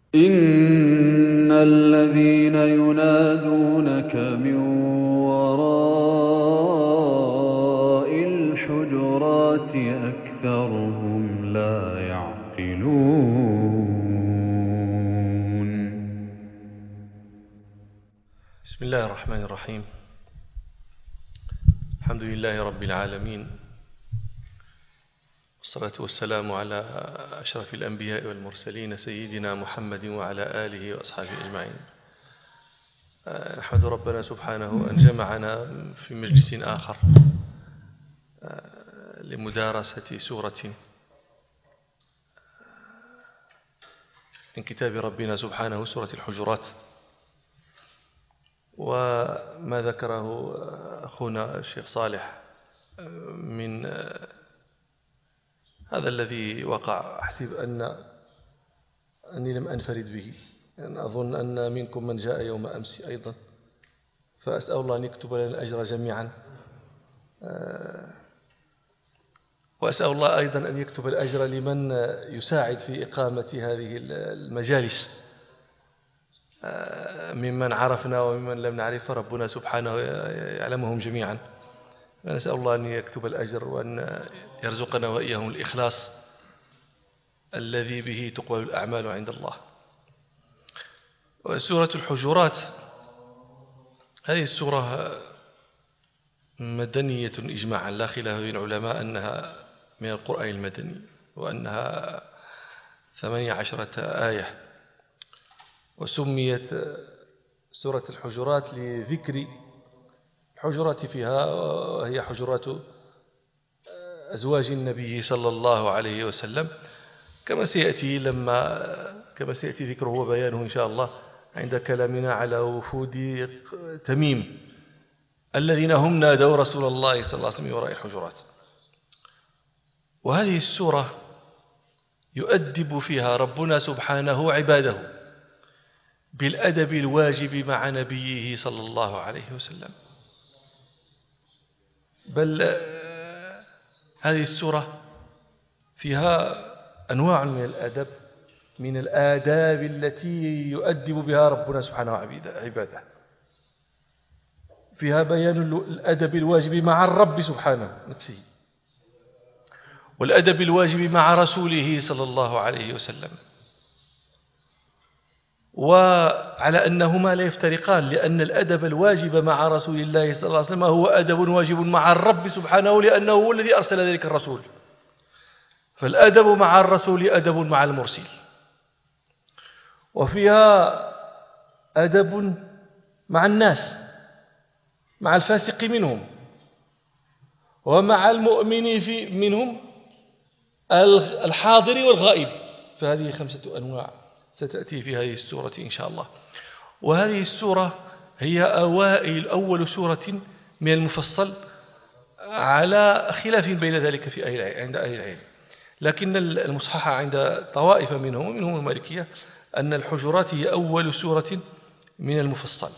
إن الذين ينادونك من وراء الحجرات أكثرهم لا يعقلون. بسم الله الرحمن الرحيم. الحمد لله رب العالمين، والصلاة والسلام على أشرف الأنبياء والمرسلين سيدنا محمد وعلى آله وأصحابه أجمعين. نحمد ربنا سبحانه أن جمعنا في مجلس آخر لمدارسة سورة من كتاب ربنا سبحانه، سورة الحجرات. وما ذكره أخونا الشيخ صالح من هذا الذي وقع، أحسب أني لم أنفرد به، أظن أن منكم من جاء يوم أمس أيضا، فأسأل الله أن يكتب لنا الأجر جميعا، وأسأل الله أيضا أن يكتب الأجر لمن يساعد في إقامة هذه المجالس ممن عرفنا وممن لم نعرف، ربنا سبحانه يعلمهم جميعا. نسأل الله أن يكتب الأجر وأن يرزقنا وإياهم الإخلاص الذي به تقبل الأعمال عند الله. وسورة الحجرات هذه السورة مدنية إجماعا، لا خلاف بين العلماء أنها من القرآن المدني، وأنها 18 آية. وسميت سورة الحجرات لذكر الحجرات فيها، وهي حجرات أزواج النبي صلى الله عليه وسلم، كما سيأتي ذكره وبيانه إن شاء الله عند كلامنا على وفود تميم الذين هم نادوا رسول الله صلى الله عليه وسلم وراء الحجرات. وهذه السورة يؤدب فيها ربنا سبحانه عباده بالأدب الواجب مع نبيه صلى الله عليه وسلم. بل هذه السورة فيها أنواع من الأدب، من الآداب التي يؤدب بها ربنا سبحانه عباده. فيها بيان الأدب الواجب مع الرب سبحانه نفسه، والأدب الواجب مع رسوله صلى الله عليه وسلم، وعلى أنهما لا يفترقان، لأن الأدب الواجب مع رسول الله صلى الله عليه وسلم هو أدب واجب مع الرب سبحانه، لأنه هو الذي أرسل ذلك الرسول. فالأدب مع الرسول أدب مع المرسل. وفيها أدب مع الناس، مع الفاسق منهم ومع المؤمن منهم، الحاضر والغائب. فهذه 5 أنواع ستأتي في هذه السورة إن شاء الله. وهذه السورة هي أول سورة من المفصل، على خلاف بين ذلك عند أهل العلم، لكن المصحح عند طوائف منهم المالكية أن الحجرات هي أول سورة من المفصل.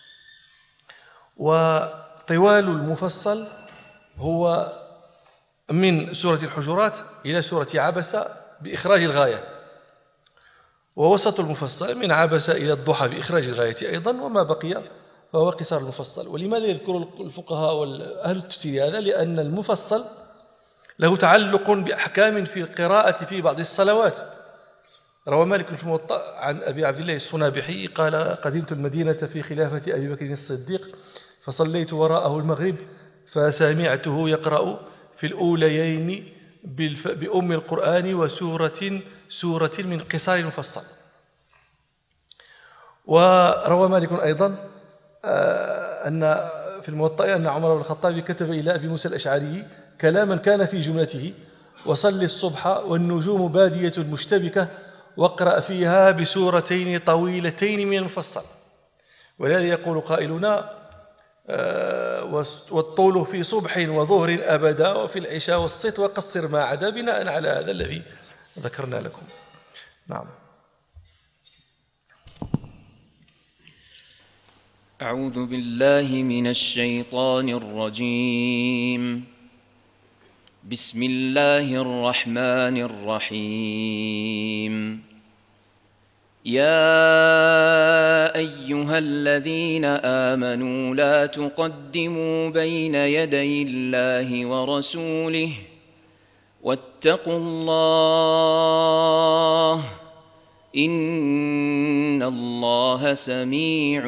وطوال المفصل هو من سورة الحجرات إلى سورة عبس بإخراج الغاية، ووسط المفصل من عبس إلى الضحى بإخراج الغاية أيضا، وما بقي فهو قصار المفصل. ولماذا يذكر الفقهاء وأهل التفسير هذا؟ لأن المفصل له تعلق بأحكام في القراءة في بعض الصلوات. روى مالك في الموطأ عن أبي عبد الله الصنابحي قال: قدمت المدينة في خلافة أبي بكر الصديق، فصليت وراءه المغرب، فسمعته يقرأ في الأوليين بأم القرآن وسورة من قصار المفصل. وروى مالك أيضا أن في الموطأ أن عمر بن الخطاب كتب إلى أبي موسى الأشعري كلاما كان في جملته: وصل الصبح والنجوم بادية مشتبكة، واقرأ فيها بسورتين طويلتين من المفصل. ولهذا يقول قائلنا: والطول في صبح وظهر أبدا، وفي العشاء والصيت وقصر ما عدا، بناء على هذا الذي ذكرنا لكم. نعم. أعوذ بالله من الشيطان الرجيم. بسم الله الرحمن الرحيم. يا أيها الذين آمنوا لا تقدموا بين يدي الله ورسوله واتقوا الله إن الله سميع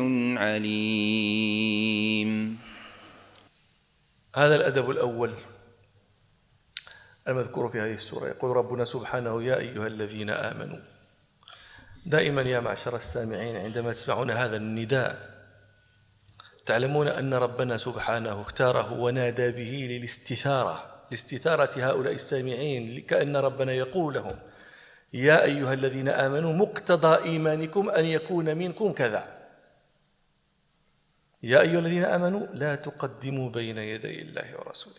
عليم. هذا الأدب الأول المذكور في هذه السورة. يقول ربنا سبحانه: يا أيها الذين آمنوا. دائما يا معشر السامعين عندما تسمعون هذا النداء تعلمون أن ربنا سبحانه اختاره ونادى به لاستثارة هؤلاء السامعين، كأن ربنا يقول لهم: يا أيها الذين آمنوا، مقتضى إيمانكم أن يكون منكم كذا. يا أيها الذين آمنوا لا تقدموا بين يدي الله ورسوله.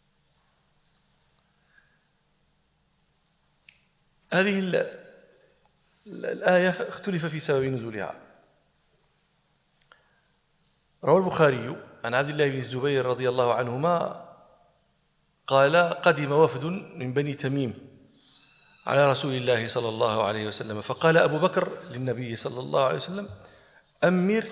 هذه الآية اختلف في سبب نزولها. روى البخاري عن عبد الله بن الزبير رضي الله عنهما قال: قدم وفد من بني تميم على رسول الله صلى الله عليه وسلم، فقال أبو بكر للنبي صلى الله عليه وسلم: أمر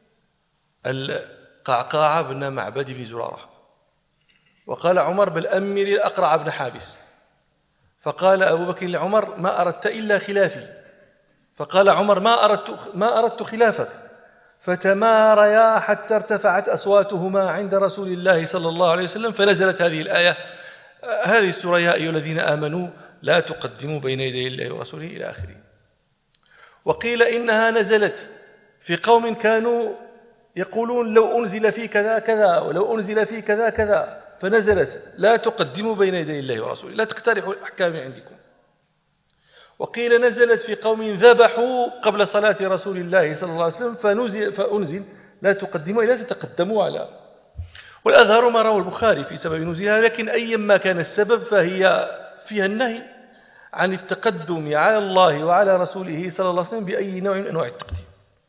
القعقاع بن معبد بن زرارة. وقال عمر: بل أمر الأقرع بن حابس. فقال أبو بكر لعمر: ما أردت إلا خلافي. فقال عمر: ما أردت خلافك. فتماريا حتى ارتفعت أصواتهما عند رسول الله صلى الله عليه وسلم، فنزلت هذه الآية، هذه السورة: يا أيها الذين آمنوا لا تقدموا بين يدي الله ورسوله إلى آخره. وقيل إنها نزلت في قوم كانوا يقولون: لو أنزل في كذا كذا ولو أنزل في كذا كذا، فنزلت: لا تقدموا بين يدي الله ورسوله، لا تقترحوا الأحكام عندكم. وقيل نزلت في قوم ذبحوا قبل صلاة رسول الله صلى الله عليه وسلم، فأنزل: لا تقدموا لا تتقدموا على. والأظهر ما روى البخاري في سبب نزولها، لكن أيما كان السبب فهي فيها النهي عن التقدم على الله وعلى رسوله صلى الله عليه وسلم بأي نوع من أنواع التقديم.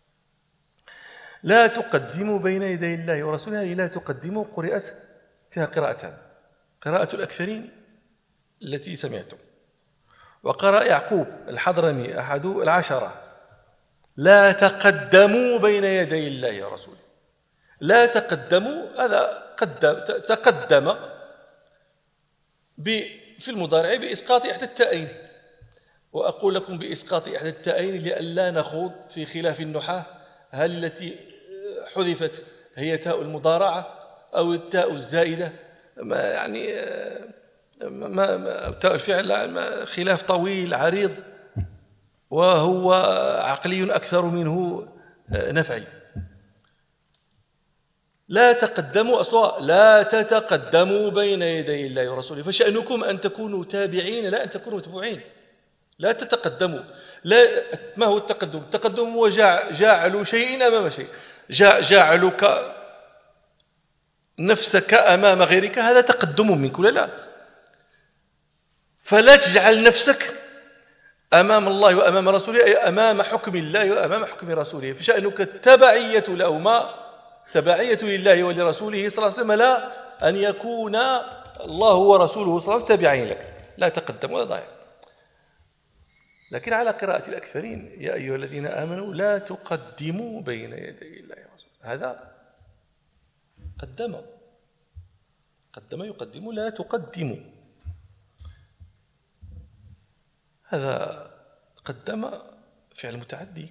لا تقدموا بين يدي الله ورسوله، لا تقدموا قرأت فيها قراءتان: قراءة الأكثرين التي سمعتم، وقرأ يعقوب الحضرمي أحد العشرة: لا تقدموا بين يدي الله ورسوله. لا تقدموا، هذا تقدم في المضارع بإسقاط إحدى التائين. وأقول لكم بإسقاط إحدى التائين لئلا نخوض في خلاف النحاة، هل التي حذفت هي تاء المضارعة أو التاء الزائدة؟ يعني تاء الفعل خلاف طويل عريض، وهو عقلي أكثر منه نفعي. لا تقدموا أصلا، لا تتقدموا بين يدي الله ورسوله، فشأنكم أن تكونوا تابعين لا أن تكونوا متبوعين. لا تتقدموا. لا، ما هو التقدم؟ التقدم هو جعل شيء أمام شيء، جعلك نفسك أمام غيرك، هذا تقدم منك ولا لا؟ فلا تجعل نفسك أمام الله وأمام رسوله، أي أمام حكم الله وأمام حكم رسوله. فشأنك التبعية لهما، تبعية لله ولرسوله صلى الله عليه وسلم، لا أن يكون الله ورسوله صلى الله عليه وسلم تابعين لك. لا تقدم ولا ضايع. لكن على قراءة الأكثرين: يا أيها الذين آمنوا لا تقدموا بين يدي الله ورسوله. هذا قدم يقدم، لا تقدموا. هذا قدم فعل متعدي.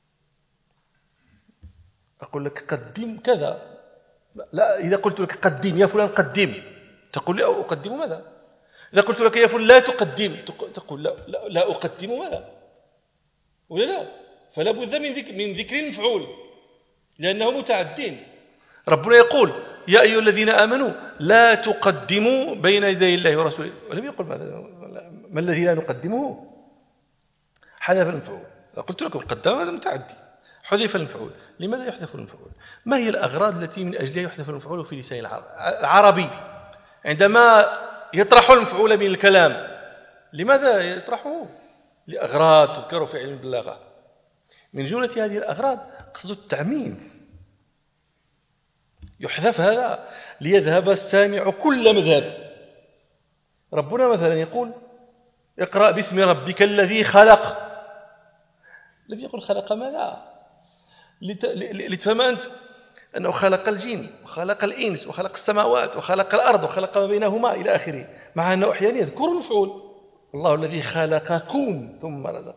أقول لك قدم كذا، لا، إذا قلت لك قدم يا فلان قدم، تقول لي أقدم ماذا؟ إذا قلت لك يا فلان لا تقدم، تقول لا أقدم ماذا؟ ولا لا؟ فلا بد من ذكر المفعول لأنه متعدين. ربنا يقول: يا أيها الذين آمنوا لا تقدموا بين يدي الله ورسوله، ولم يقل ما الذي لا نقدمه؟ حذف المفعول. قلت لكم قدم هذا متعدي، حذف المفعول. لماذا يحذف المفعول؟ ما هي الأغراض التي من أجلها يحذف المفعول في لسان العربي؟ عندما يطرح المفعول من الكلام، لماذا يطرحه؟ لأغراض تذكر في علم البلاغة. من جملة هذه الأغراض قصد التعميم. يحذف هذا ليذهب السامع كل مذهب. ربنا مثلا يقول: اقرأ باسم ربك الذي خلق. لم يقل خلق ماذا؟ لتفهم أنت أنه خلق الجن وخلق الإنس وخلق السماوات وخلق الأرض وخلق ما بينهما إلى آخره، مع أنه أحيانا يذكر المفعول. الله الذي خلقكم ثم رزق،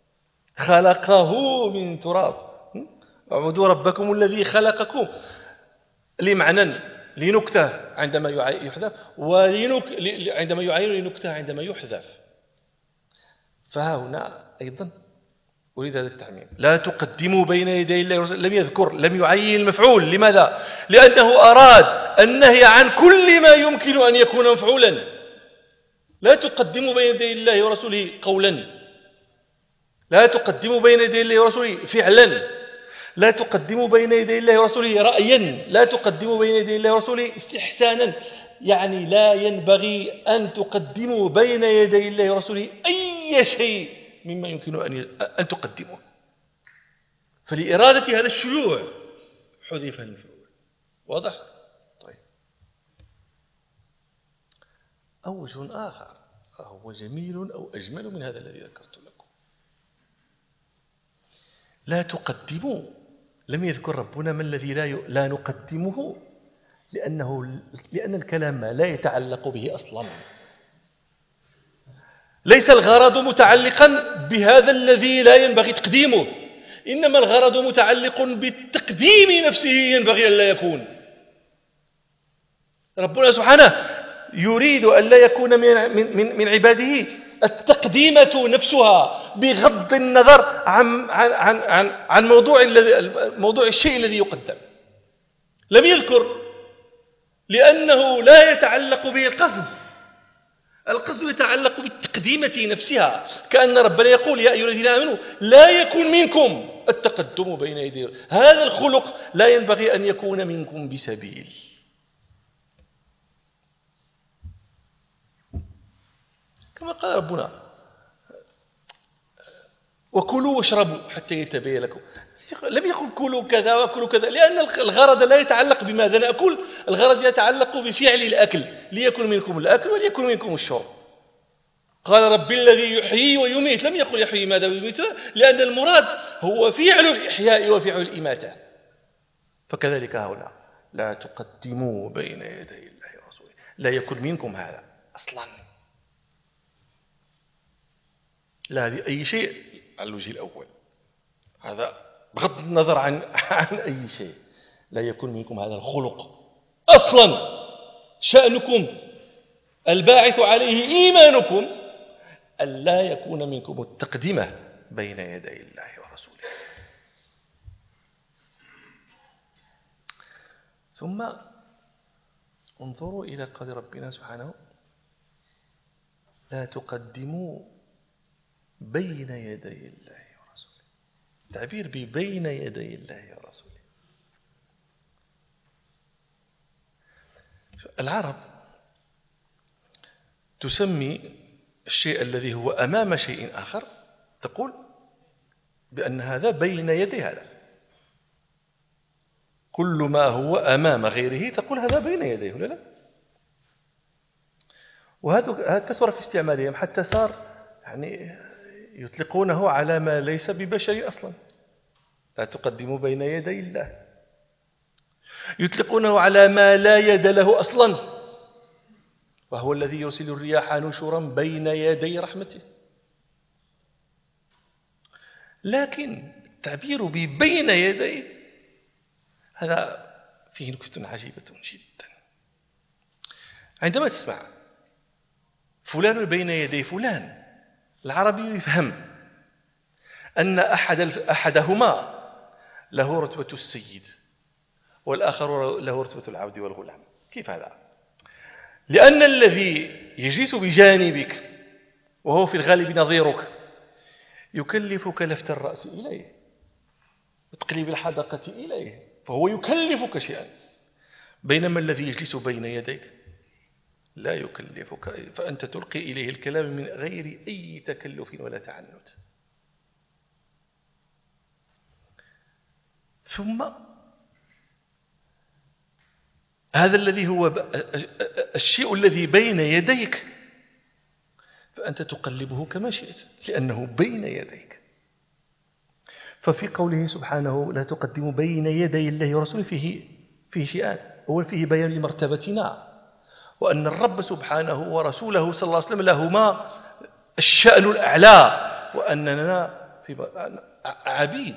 خلقه من تراب، اعبدوا ربكم الذي خلقكم، لمعنى لنكتة عندما يحذف، عندما يعين لنكتة عندما يحذف. فها هنا أيضا أريد هذا التعميم، لا تقدموا بين يدي الله ورسوله. لم يذكر، لم يعين المفعول. لماذا؟ لأنه أراد النهي عن كل ما يمكن أن يكون مفعولا. لا تقدموا بين يدي الله ورسوله قولا، لا تقدموا بين يدي الله ورسوله فعلا، لا تقدموا بين يدي الله ورسوله رأيا، لا تقدموا بين يدي الله ورسوله استحسانا. يعني لا ينبغي أن تقدموا بين يدي الله ورسوله أي شيء مما يمكن أن تقدمه. فلإرادة هذا الشيوع حذف المفعول. واضح؟ طيب، أوجه آخر هو جميل أو أجمل من هذا الذي ذكرت لكم. لا تقدموا، لم يذكر ربنا ما الذي لا نقدمه، لأن الكلام لا يتعلق به أصلا. ليس الغرض متعلقا بهذا الذي لا ينبغي تقديمه، إنما الغرض متعلق بالتقديم نفسه ينبغي أن لا يكون. ربنا سبحانه يريد أن لا يكون من عباده التقديمة نفسها بغض النظر عن موضوع الشيء الذي يقدم. لم يذكر لأنه لا يتعلق به القصد يتعلق بالتقديمة نفسها، كأن ربنا يقول يا أيها الذين آمنوا لا يكن منكم التقدم بين يدي، هذا الخلق لا ينبغي أن يكون منكم بسبيل. كما قال ربنا وكلوا واشربوا حتى يتبين لكم. لم يقل كلوا كذا وكلوا كذا، لأن الغرض لا يتعلق بماذا نأكل، الغرض يتعلق بفعل الأكل، ليكن منكم الأكل وليكن منكم الشرب. قال رب الذي يحيي ويميت، لم يقل يحيي ماذا ويميت، لأن المراد هو فعل الإحياء وفعل الإماتة. فكذلك هؤلاء لا تقدموا بين يدي الله ورسوله، لا يكن منكم هذا أصلا، لا بأي شيء على الوجه الأول، هذا بغض النظر عن أي شيء، لا يكون منكم هذا الخلق أصلا. شأنكم الباعث عليه إيمانكم ألا يكون منكم التقدمة بين يدي الله ورسوله. ثم انظروا إلى قول ربنا سبحانه لا تقدموا بين يدي الله ورسوله. تعبير بين يدي الله ورسوله. العرب تسمي الشيء الذي هو أمام شيء آخر، تقول بأن هذا بين يدي هذا. كل ما هو أمام غيره تقول هذا بين يديه، ولا لا؟ وهذا كثر في استعمالهم حتى صار يعني يطلقونه على ما ليس ببشر أصلا. لا تقدموا بين يدي الله، يطلقونه على ما لا يد له أصلا، وهو الذي يرسل الرياح نشرا بين يدي رحمته. لكن التعبير بين يديه هذا فيه نكتة عجيبة جدا. عندما تسمع فلان بين يدي فلان، العربي يفهم أن أحدهما له رتبة السيد والآخر له رتبة العبد والغلام. كيف هذا؟ لأن الذي يجلس بجانبك وهو في الغالب نظيرك يكلفك لفت الرأس إليه وتقليب الحدقة إليه، فهو يكلفك شيئا، بينما الذي يجلس بين يديك لا يكلفك، فأنت تلقي إليه الكلام من غير أي تكلف ولا تعنت. ثم هذا الذي هو الشيء الذي بين يديك فأنت تقلبه كما شئت لأنه بين يديك. ففي قوله سبحانه لا تقدموا بين يدي الله ورسوله فيه شيئان. أول فيه بيان لمرتبتنا، وأن الرب سبحانه ورسوله صلى الله عليه وسلم لهما الشأن الأعلى، وأننا عبيد.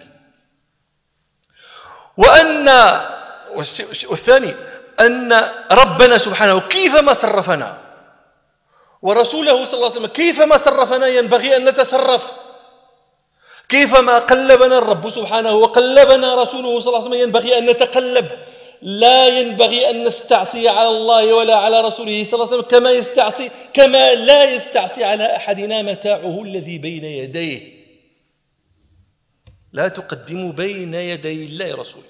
والثاني أن ربنا سبحانه كيفما صرفنا ورسوله صلى الله عليه وسلم كيفما صرفنا ينبغي أن نتصرف، كيفما قلبنا الرب سبحانه وقلبنا رسوله صلى الله عليه وسلم ينبغي أن نتقلب. لا ينبغي أن نستعصي على الله ولا على رسوله صلى الله عليه وسلم كما لا يستعصي على أحدنا متاعه الذي بين يديه. لا تقدموا بين يدي الله ورسوله.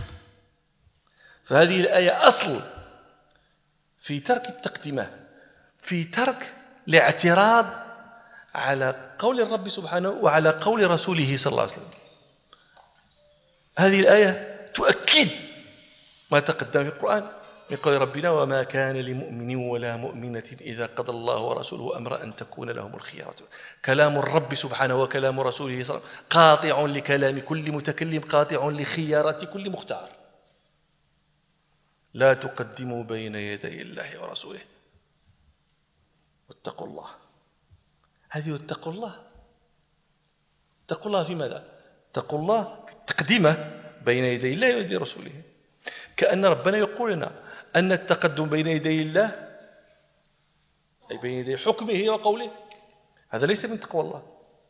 فهذه الآية أصل في ترك التقدمة، في ترك الاعتراض على قول الرب سبحانه وعلى قول رسوله صلى الله عليه وسلم. هذه الآية تؤكد ما تقدم في القرآن من قول ربنا وما كان لمؤمن ولا مؤمنة إذا قضى الله ورسوله أمرا أن تكون لهم الخيرة. كلام الرب سبحانه وكلام رسوله صلى الله عليه وسلم قاطع لكلام كل متكلم، قاطع لخيارة كل مختار. لا تقدموا بين يدي الله ورسوله واتقوا الله. هذه اتقوا الله. اتقوا الله في ماذا؟ اتقوا الله في التقدمة بين يدي الله ويدي رسوله. كأن ربنا يقول لنا أن التقدم بين يدي الله أي بين يدي حكمه وقوله هذا ليس من تقوى الله،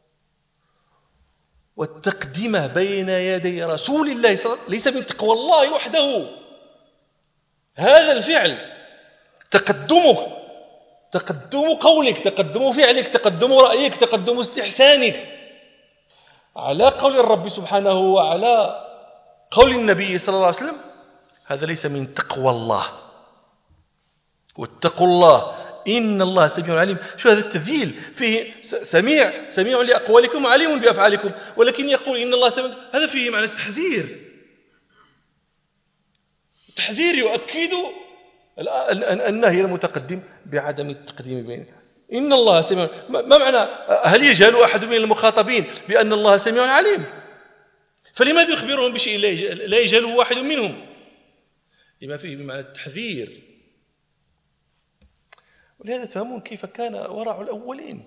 والتقدمة بين يدي رسول الله صلى الله عليه وسلم ليس من تقوى الله وحده. هذا الفعل تقدمك، تقدم قولك، تقدم فعلك، تقدم رأيك، تقدم استحسانك على قول الرب سبحانه وعلى قول النبي صلى الله عليه وسلم، هذا ليس من تقوى الله. واتقوا الله إن الله سميع عليم. شو هذا التذييل فيه؟ سميع لأقوالكم عليم بأفعالكم، ولكن يقول إن الله سميع، هذا فيه معنى التحذير. التحذير يؤكد النهي المتقدم بعدم التقديم بينه. إن الله سميع. ما معنى؟ هل يجهل أحد من المخاطبين بأن الله سميع عليم؟ فلماذا يخبرهم بشيء لا يجهله واحد منهم؟ لما فيه بمعنى التحذير. ولهذا تفهمون كيف كان ورع الأولين.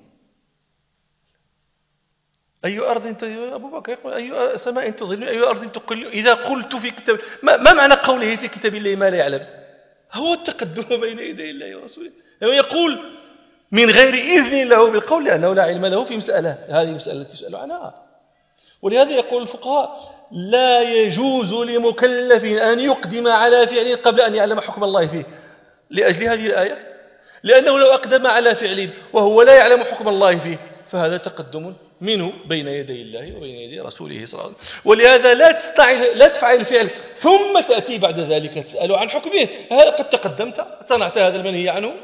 أي أرض أبو بكر يقول أي سماء تظل أي أرض تقل. إذا قلت في كتاب ما معنى قوله في كتاب الله ما لا يعلم؟ هو التقدم بين يدي الله ورسوله. يقول من غير إذن له بالقول لأنه لا علم له في مسألة، هذه مسألة تسأل عنها. ولهذا يقول الفقهاء لا يجوز لمكلف أن يقدم على فعل قبل أن يعلم حكم الله فيه. لأجل هذه الآية، لأنه لو أقدم على فعل وهو لا يعلم حكم الله فيه فهذا تقدم منه بين يدي الله وبين يدي رسوله صلى الله عليه وسلم. ولهذا لا تفعل الفعل ثم تأتي بعد ذلك تسأل عن حكمه. هذا قد تقدمت صنعت هذا المنهي عنه،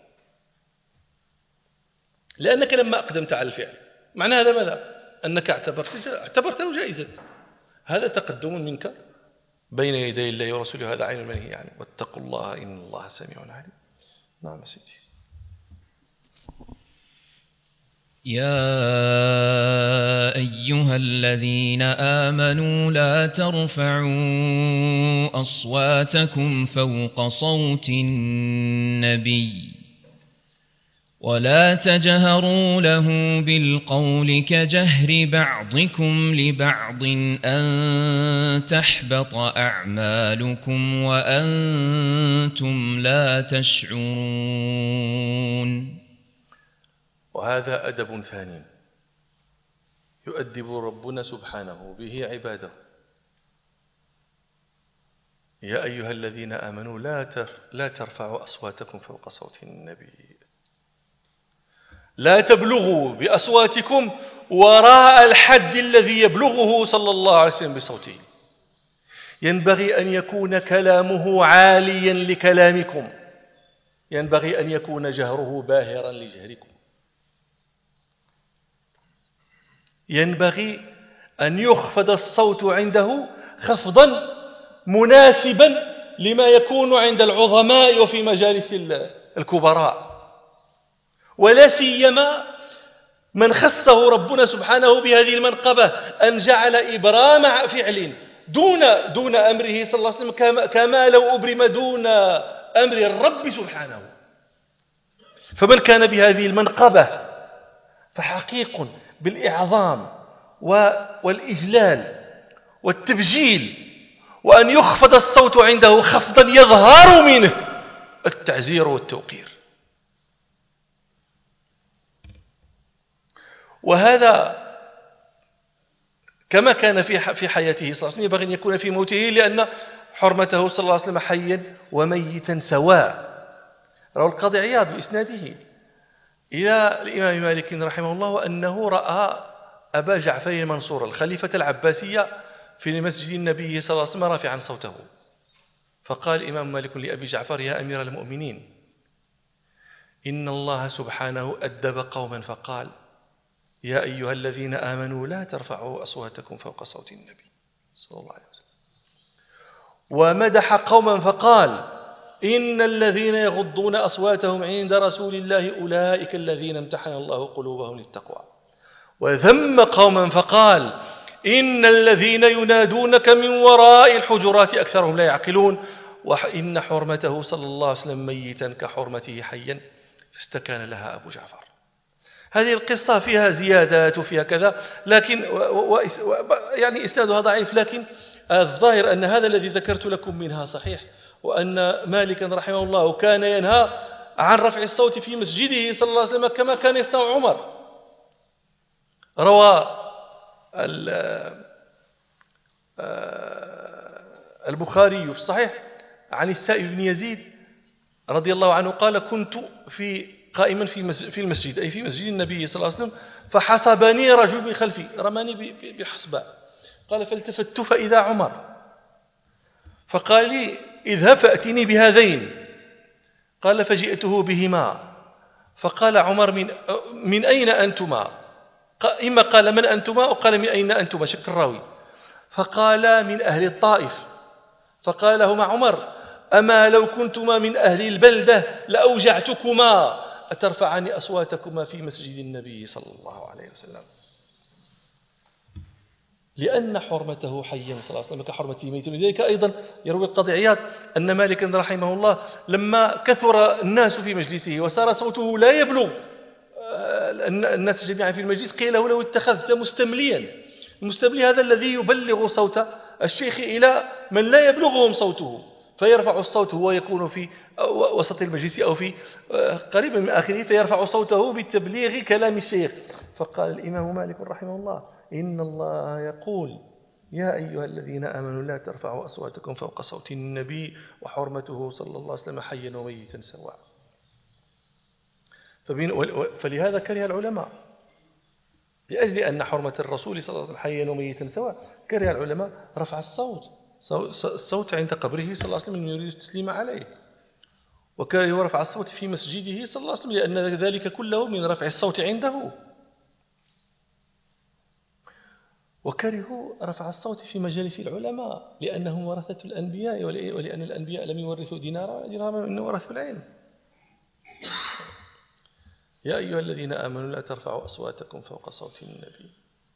لأنك لما أقدمت على الفعل معنى هذا ماذا؟ أنك اعتبرته جائزا. هذا تقدم منك بين يدي الله ورسوله، هذا عين المنهي عنه. واتقوا الله إن الله سميع عليم. نعم سيدي. يا أيها الذين آمنوا لا ترفعوا أصواتكم فوق صوت النبي ولا تجهروا له بالقول كجهر بعضكم لبعض أن تحبط أعمالكم وأنتم لا تشعرون. وهذا أدب ثاني يؤدب ربنا سبحانه به عباده. يا أيها الذين آمنوا لا ترفعوا أصواتكم فوق صوت النبي، لا تبلغوا بأصواتكم وراء الحد الذي يبلغه صلى الله عليه وسلم بصوته. ينبغي أن يكون كلامه عاليا لكلامكم، ينبغي أن يكون جهره باهرا لجهركم، ينبغي أن يخفض الصوت عنده خفضا مناسبا لما يكون عند العظماء وفي مجالس الكبراء، ولا سيما من خصه ربنا سبحانه بهذه المنقبة أن جعل إبرام فعل دون أمره صلى الله عليه وسلم كما لو أبرم دون أمر الرب سبحانه. فمن كان بهذه المنقبة فحقيق بالإعظام والإجلال والتبجيل، وأن يخفض الصوت عنده خفضا يظهر منه التعزير والتوقير. وهذا كما كان في حياته صلى الله عليه وسلم ينبغي أن يكون في موته، لأن حرمته صلى الله عليه وسلم حيا وميتا سواء. روى القاضي عياض بإسناده إلى الإمام مالك رحمه الله أنه رأى أبا جعفر المنصور الخليفة العباسية في مسجد النبي صلى الله عليه وسلم رافعا صوته، فقال الإمام مالك لأبي جعفر: يا أمير المؤمنين، إن الله سبحانه أدب قوما فقال: يا أيها الذين آمنوا لا ترفعوا أصواتكم فوق صوت النبي صلى الله عليه وسلم. ومدح قوما فقال: إن الذين يغضون أصواتهم عند رسول الله أولئك الذين امتحن الله قلوبهم للتقوى. وذم قوما فقال: إن الذين ينادونك من وراء الحجرات أكثرهم لا يعقلون، وإن حرمته صلى الله عليه وسلم ميتا كحرمته حيا، فاستكان لها أبو جعفر. هذه القصة فيها زيادات وفيها كذا، لكن يعني إسنادها ضعيف، لكن الظاهر أن هذا الذي ذكرت لكم منها صحيح، وأن مالكا رحمه الله كان ينهى عن رفع الصوت في مسجده صلى الله عليه وسلم كما كان يصنع عمر. روى البخاري في الصحيح عن السائب بن يزيد رضي الله عنه قال: كنت قائما في المسجد، أي في مسجد النبي صلى الله عليه وسلم، فحسبني رجل من خلفي، رماني بحسباء. قال: فالتفت فإذا عمر، فقال لي: اذهب فأتني بهذين. قال: فجئته بهما. فقال عمر: من أين أنتما؟ إما قال من أنتما وقال من أين أنتما، شك الراوي. فقال: من أهل الطائف. فقال لهما عمر: أما لو كنتما من أهل البلدة لأوجعتكما أترفعني أصواتكما في مسجد النبي صلى الله عليه وسلم. لأن حرمته حيا صلى الله عليه وسلم كحرمته ميتا. لذلك أيضا يروي القاضي عياض أن مالكا رحمه الله لما كثر الناس في مجلسه وصار صوته لا يبلغ الناس جميعا في المجلس، قيل له: لو اتخذت مستمليا. المستملي هذا الذي يبلغ صوت الشيخ إلى من لا يبلغهم صوته، فيرفع الصوت هو يكون في وسط المجلس أو في قريبا من آخره، فيرفع صوته بتبليغ كلام الشيخ. فقال الإمام مالك رحمه الله: إن الله يقول: يا أيها الذين آمنوا لا ترفعوا أصواتكم فوق صوت النبي وحرمته صلى الله عليه وسلم حيا وميتا سواء. فلهذا كره العلماء، لأجل أن حرمة الرسول صلى الله عليه وسلم حيا وميتا سواء، كره العلماء رفع الصوت عند قبره صلى الله عليه وسلم من يريد التسليم عليه، وكره رفع الصوت في مسجده صلى الله عليه وسلم لأن ذلك كله من رفع الصوت عنده. وكرهوا رفع الصوت في مجالس العلماء لأنهم ورثة الأنبياء، ولأن الأنبياء لم يورثوا دينارا إنما ورثوا العلم. يا أيها الذين آمنوا لا ترفعوا أصواتكم فوق صوت النبي.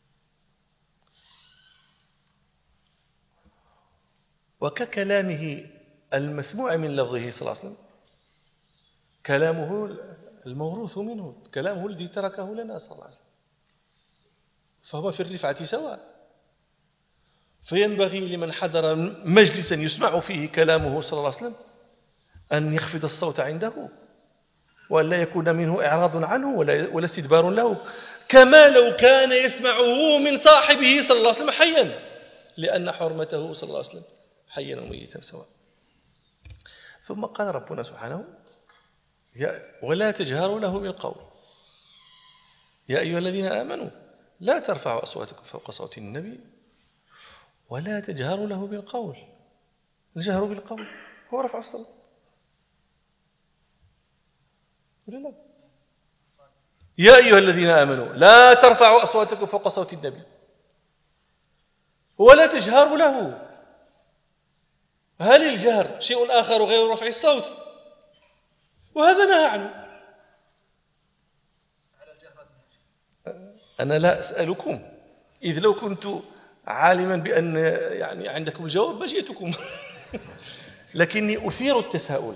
وككلامه المسموع من لفظه صلى الله عليه وسلم كلامه الموروث منه، كلامه الذي تركه لنا صلى الله عليه وسلم، فهو في الرفعة سواء. فينبغي لمن حضر مجلسا يسمع فيه كلامه صلى الله عليه وسلم أن يخفض الصوت عنده، وأن لا يكون منه إعراض عنه ولا استدبار له، كما لو كان يسمعه من صاحبه صلى الله عليه وسلم حيا، لأن حرمته صلى الله عليه وسلم حيا وميتا سواء. ثم قال ربنا سبحانه: ولا تجهروا له بالقول يا أيها الذين آمنوا لا ترفعوا أصواتكم فوق صوت النبي ولا تجهروا له بالقول. الجهر بالقول هو رفع الصوت، لا. يا أيها الذين آمنوا لا ترفعوا أصواتكم فوق صوت النبي ولا تجهروا له. هل الجهر شيء آخر غير رفع الصوت؟ وهذا نهى عنه. أنا لا أسألكم، إذ لو كنت عالما بأن يعني عندكم الجواب ما جئتكم لكني أثير التساؤل.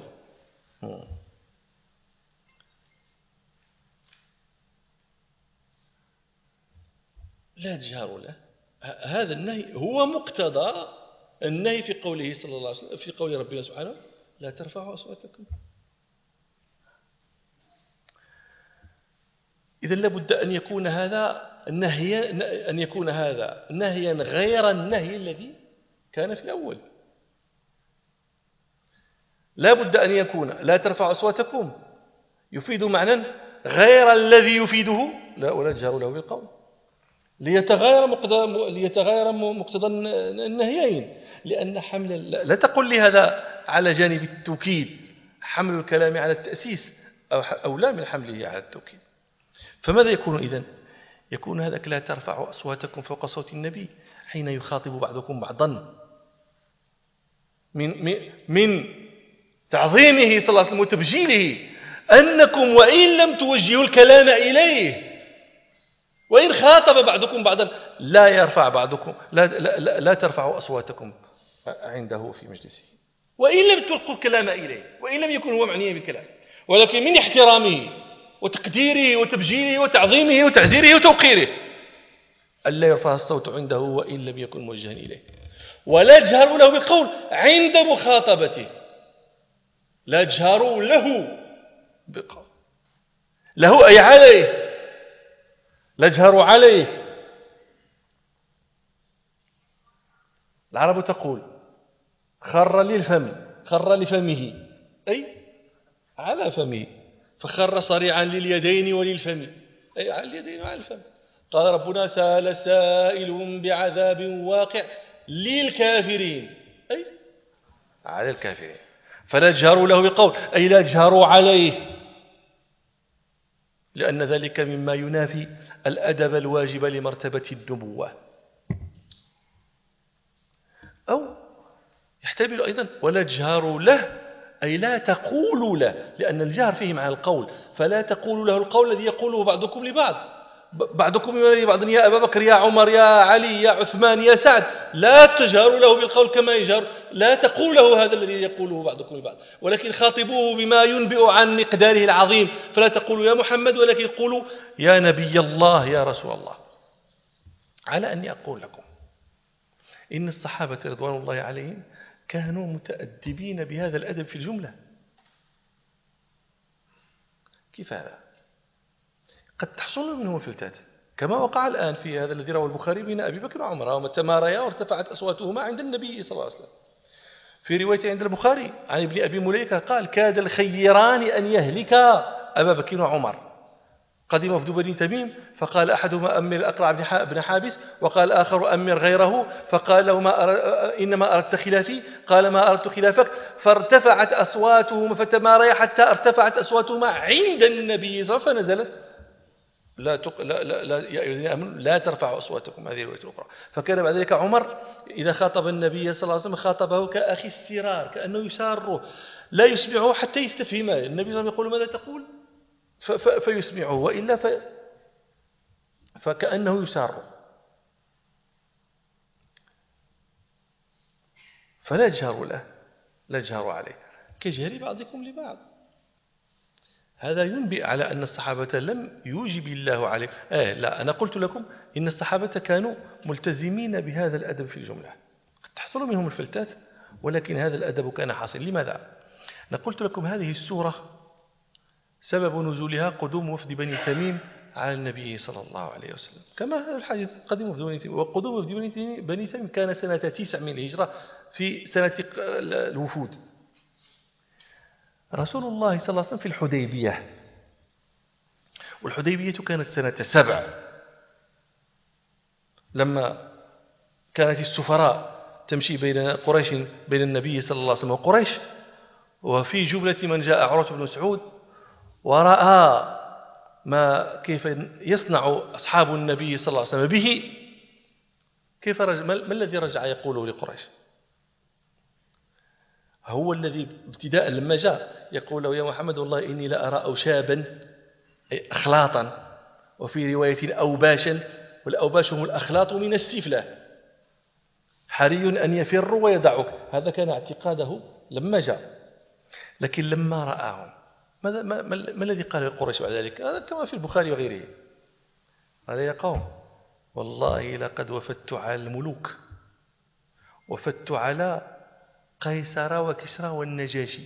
لا تجهروا له، هذا النهي هو مقتضى النهي في قوله صلى الله عليه وسلم، في قول ربنا سبحانه لا ترفعوا أصواتكم. إذن لابد أن يكون هذا نهيا غير النهي الذي كان في الأول. لابد أن يكون لا ترفعوا أصواتكم يفيد معنى غير الذي يفيده ولا تجهروا له بالقول، ليتغير مقتضى النهيين. لأن حمل لا تقل لي هذا على جانب التوكيد، حمل الكلام على التأسيس أو لا من حمله على التوكيد. فماذا يكون إذن؟ يكون هذاك لا ترفعوا أصواتكم فوق صوت النبي حين يخاطب بعضكم بعضا من تعظيمه صلى الله عليه وسلم وتبجيله، أنكم وإن لم توجهوا الكلام إليه وإن خاطب بعضكم بعضا لا ترفعوا أصواتكم عنده في مجلسه، وإن لم تلقوا الكلام إليه، وإن لم يكن هو معنيا بالكلام، ولكن من احترامه وتقديره وتبجيله وتعظيمه وتعزيره وتوقيره ألا يرفع الصوت عنده وإن لم يكن موجها إليه. ولا تجهروا له بالقول عند مخاطبته، لا تجهروا له بالقول، له أي عليه، لا تجهروا عليه. العرب تقول خر لفمه أي على فمه، فخر صريعا لليدين وللفم أي على اليدين وعلى الفم. قال ربنا سأل سائل بعذاب واقع للكافرين أي على الكافرين، فلا تجهروا له بالقول أي لا تجهروا عليه، لأن ذلك مما ينافي الأدب الواجب لمرتبة النبوة. أو يحتمل أيضا ولا تجهروا له أي لا تقولوا له، لأن الجهر فيه مع القول، فلا تقولوا له القول الذي يقوله بعضكم لبعض، بعضكم لبعض يا أبا بكر يا عمر يا علي يا عثمان يا سعد، لا تجهروا له بالقول كما يجهر، لا تقول له هذا الذي يقوله بعضكم لبعض، ولكن خاطبوه بما ينبئ عن مقداره العظيم، فلا تقولوا يا محمد ولكن قولوا يا نبي الله يا رسول الله. على أني أقول لكم إن الصحابة رضوان الله عليهم كانوا متأدبين بهذا الأدب في الجملة. كيف هذا؟ قد تحصل منهم الفلتات كما وقع الآن في هذا الذي رواه البخاري بين أبي بكر وعمر، وما تماريا وارتفعت أصواتهما عند النبي صلى الله عليه وسلم. في رواية عند البخاري عن ابن أبي مليكة قال كاد الخيران أن يهلكا أبا بكر وعمر. قدم وفد بني تميم فقال أحدهما أمر الأقرع بن حابس، وقال الآخر أمر غيره، فقال له إنما أردت خلافي، قال ما أردت خلافك، فارتفعت أصواتهما فتماريا حتى ارتفعت أصواتهما عند النبي صلى الله عليه وسلم، فنزلت يا أيها الذين آمنوا لا ترفعوا أصواتكم، هذه الرواية الأخرى. فكان بعد ذلك عمر إذا خاطب النبي صلى الله عليه وسلم خاطبه كأخي السرار، كأنه يساره لا يسمعه حتى يستفهمه. النبي صلى الله عليه وسلم يقول ماذا تقول فيسمعه، وإلا فكأنه يساره. فلا تجهروا له، لا تجهروا عليه كجهر بعضكم لبعض. هذا ينبئ على أن الصحابة لم يوجب الله عليه. لا، أنا قلت لكم إن الصحابة كانوا ملتزمين بهذا الأدب في الجملة، قد تحصل منهم الفلتات ولكن هذا الأدب كان حاصل. لماذا؟ أنا قلت لكم هذه السورة سبب نزولها قدوم وفد بني تميم على النبي صلى الله عليه وسلم، كما هذا الحديث قديم وفد بني تميم. وقدوم وفد بني تميم كان سنة 9 من الهجرة في سنة الوفود. رسول الله صلى الله عليه وسلم في الحديبية، والحديبية كانت سنة 7 لما كانت السفراء تمشي بين قريش بين النبي صلى الله عليه وسلم وقريش، وفي جملة من جاء عروة بن مسعود ورأى ما كيف يصنع أصحاب النبي صلى الله عليه وسلم به، كيف ما الذي رجع يقوله لقريش؟ هو الذي ابتداء لما جاء يقول له يا محمد والله إني لا أرى أوشابا أخلاطا وفي رواية أوباشا، والأوباش هم الأخلاط من السفلة. حري أن يفروا ويدعوك، هذا كان اعتقاده لما جاء. لكن لما رآهم ما الذي قال قريش بعد ذلك؟ هذا كما في البخاري وغيره، قال يا قوم والله لقد وفدت على الملوك، وفدت على قيصر وكسرى والنجاشي،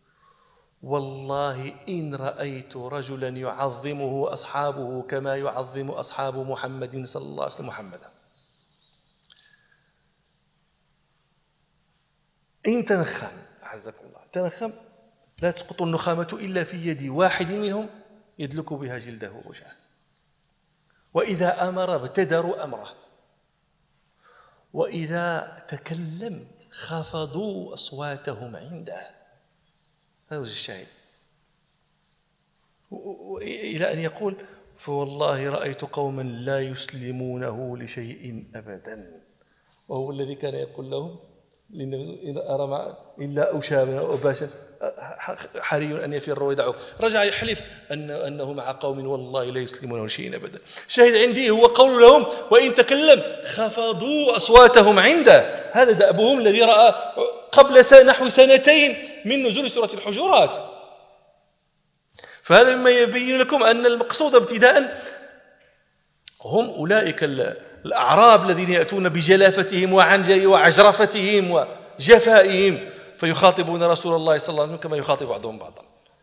والله إن رأيت رجلا يعظمه أصحابه كما يعظم أصحاب محمد صلى الله عليه وسلم محمدا، إن تنخم أعزكم الله تنخم لا تسقط النخامة إلا في يد واحد منهم يدلك بها جلده ووجهه، وإذا أمر ابتدروا أمره، وإذا تكلم خفضوا أصواتهم عنده. هذا الشاهد. إلى أن يقول فوالله رأيت قوما لا يسلمونه لشيء أبدا، وهو الذي كان يقول لهم إن أرى إلا أشابا أو أباشا حري أن يفر ويدعوه. رجع يحلف أنه مع قوم والله لا يسلمونه شيء أبدا. شاهد عندي هو قول لهم وإن تكلم خفضوا أصواتهم عنده. هذا دأبهم الذي رأى قبل نحو سنتين من نزول سورة الحجرات. فهذا مما يبين لكم أن المقصود ابتداء هم أولئك الأعراب الذين يأتون بجلافتهم وعجرفتهم وجفائهم فيخاطبون رسول الله صلى الله عليه وسلم كما يخاطب بعضهم بعضا.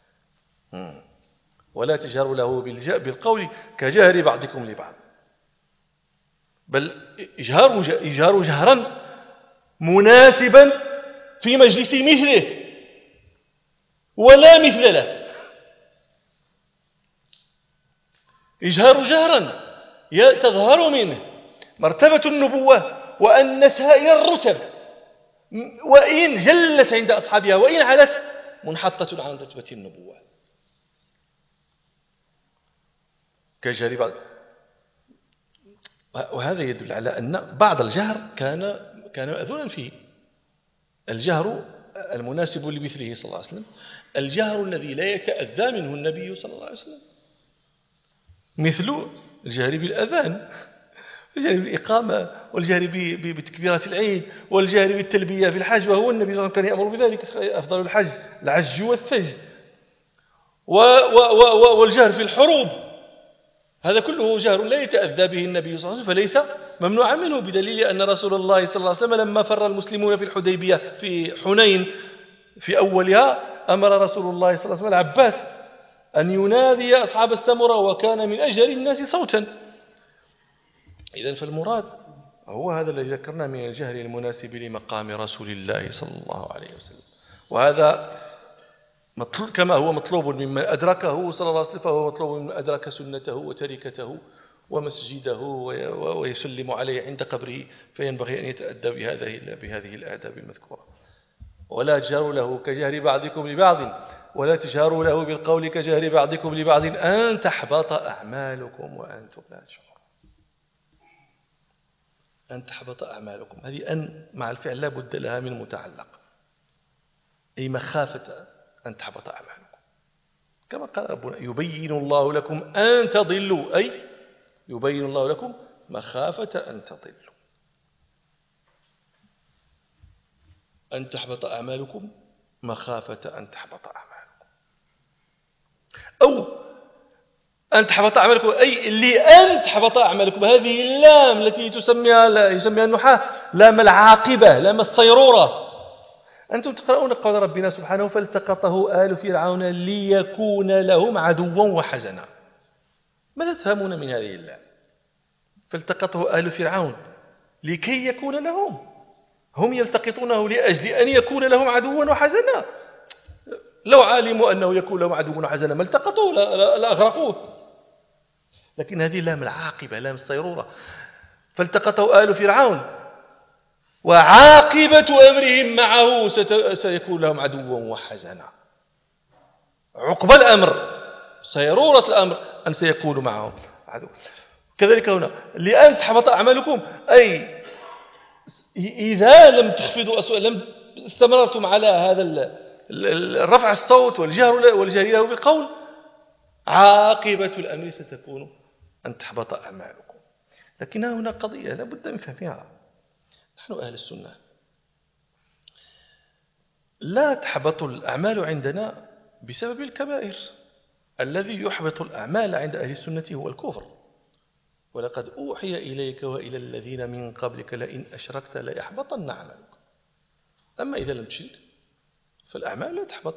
ولا تجهروا له بالقول كجهر بعضكم لبعض، بل اجهروا جهرا مناسبا في مجلس مثله ولا مثل له. اجهروا جهرا تظهر منه مرتبة النبوة وأن سائر الرتب وإن جلت عند أصحابها وإن علت منحطة عن رتبة النبوة كجهر بعض. وهذا يدل على أن بعض الجهر كان مأذونا فيه. الجهر المناسب لمثله صلى الله عليه وسلم، الجهر الذي لا يتأذى منه النبي صلى الله عليه وسلم، مثل الجهر بالأذان والجهر بالإقامة والجهر بتكبيرات العيد والجهر بالتلبية في الحج، وهو النبي صلى الله عليه وسلم كان يأمر بذلك. أفضل الحج العج والثج. والجهر في الحروب هذا كله جهر لا يتأذى به النبي صلى الله عليه وسلم، فليس ممنوعا منه، بدليل أن رسول الله صلى الله عليه وسلم لما فر المسلمون في الحديبية في حنين في أولها أمر رسول الله صلى الله عليه وسلم العباس أن ينادي أصحاب السمرة وكان من أجهل الناس صوتا. إذن فالمراد هو هذا الذي ذكرنا من الجهر المناسب لمقام رسول الله صلى الله عليه وسلم. وهذا كما هو مطلوب ممن أدركه صلى الله عليه وسلم، فهو مطلوب ممن أدرك سنته وتركته ومسجده ويسلم عليه عند قبره، فينبغي أن يتأدى بهذه الآداب المذكورة. ولا تجهروا له كجهر بعضكم لبعض ولا تجهروا له بالقول كجهر بعضكم لبعض أن تحبط أعمالكم وأنتم لا تشعرون. أن تحبط أعمالكم، هذه أن مع الفعل لا بد لها من متعلق، أي مخافة أن تحبط أعمالكم. كما قال ربنا يبين الله لكم أن تضلوا، أي يبين الله لكم مخافة أن تضلوا. أن تحبط أعمالكم مخافة أن تحبط أعمالكم، أو أن تحبط أعمالكم أي لأن تحبط أعمالكم. هذه اللام التي يسميها النحاة لام العاقبة، لام الصيرورة. أنتم تقرؤون قول ربنا سبحانه فالتقطه آل فرعون ليكون لهم عدوا وحزنا. ماذا تفهمون من هذه اللام؟ فالتقطه آل فرعون لكي يكون لهم، هم يلتقطونه لأجل أن يكون لهم عدوا وحزنا. لو علموا أنه يكون لهم عدوا وحزنا ما التقطوه، لا أغرقوه. لكن هذه لام العاقبة، لام الصيرورة. فالتقطه آل فرعون وعاقبة أمرهم معه سيكون لهم عدوا وحزنا. عقب الأمر صيرورة الأمر أن سيكون معهم عدو. كذلك هنا لأن تحبط أعمالكم أي إذا لم تخفضوا لم استمررتم على هذا الرفع الصوت والجهر له بالقول، عاقبة الأمر ستكون أن تحبط أعمالكم. لكن هنا قضية لا بد من فهمها. نحن أهل السنة لا تحبط الأعمال عندنا بسبب الكبائر. الذي يحبط الأعمال عند أهل السنة هو الكفر. ولقد أوحي إليك وإلى الذين من قبلك لئن أشركت ليحبطن عملك. أما إذا لم تشرك فالأعمال لا تحبط.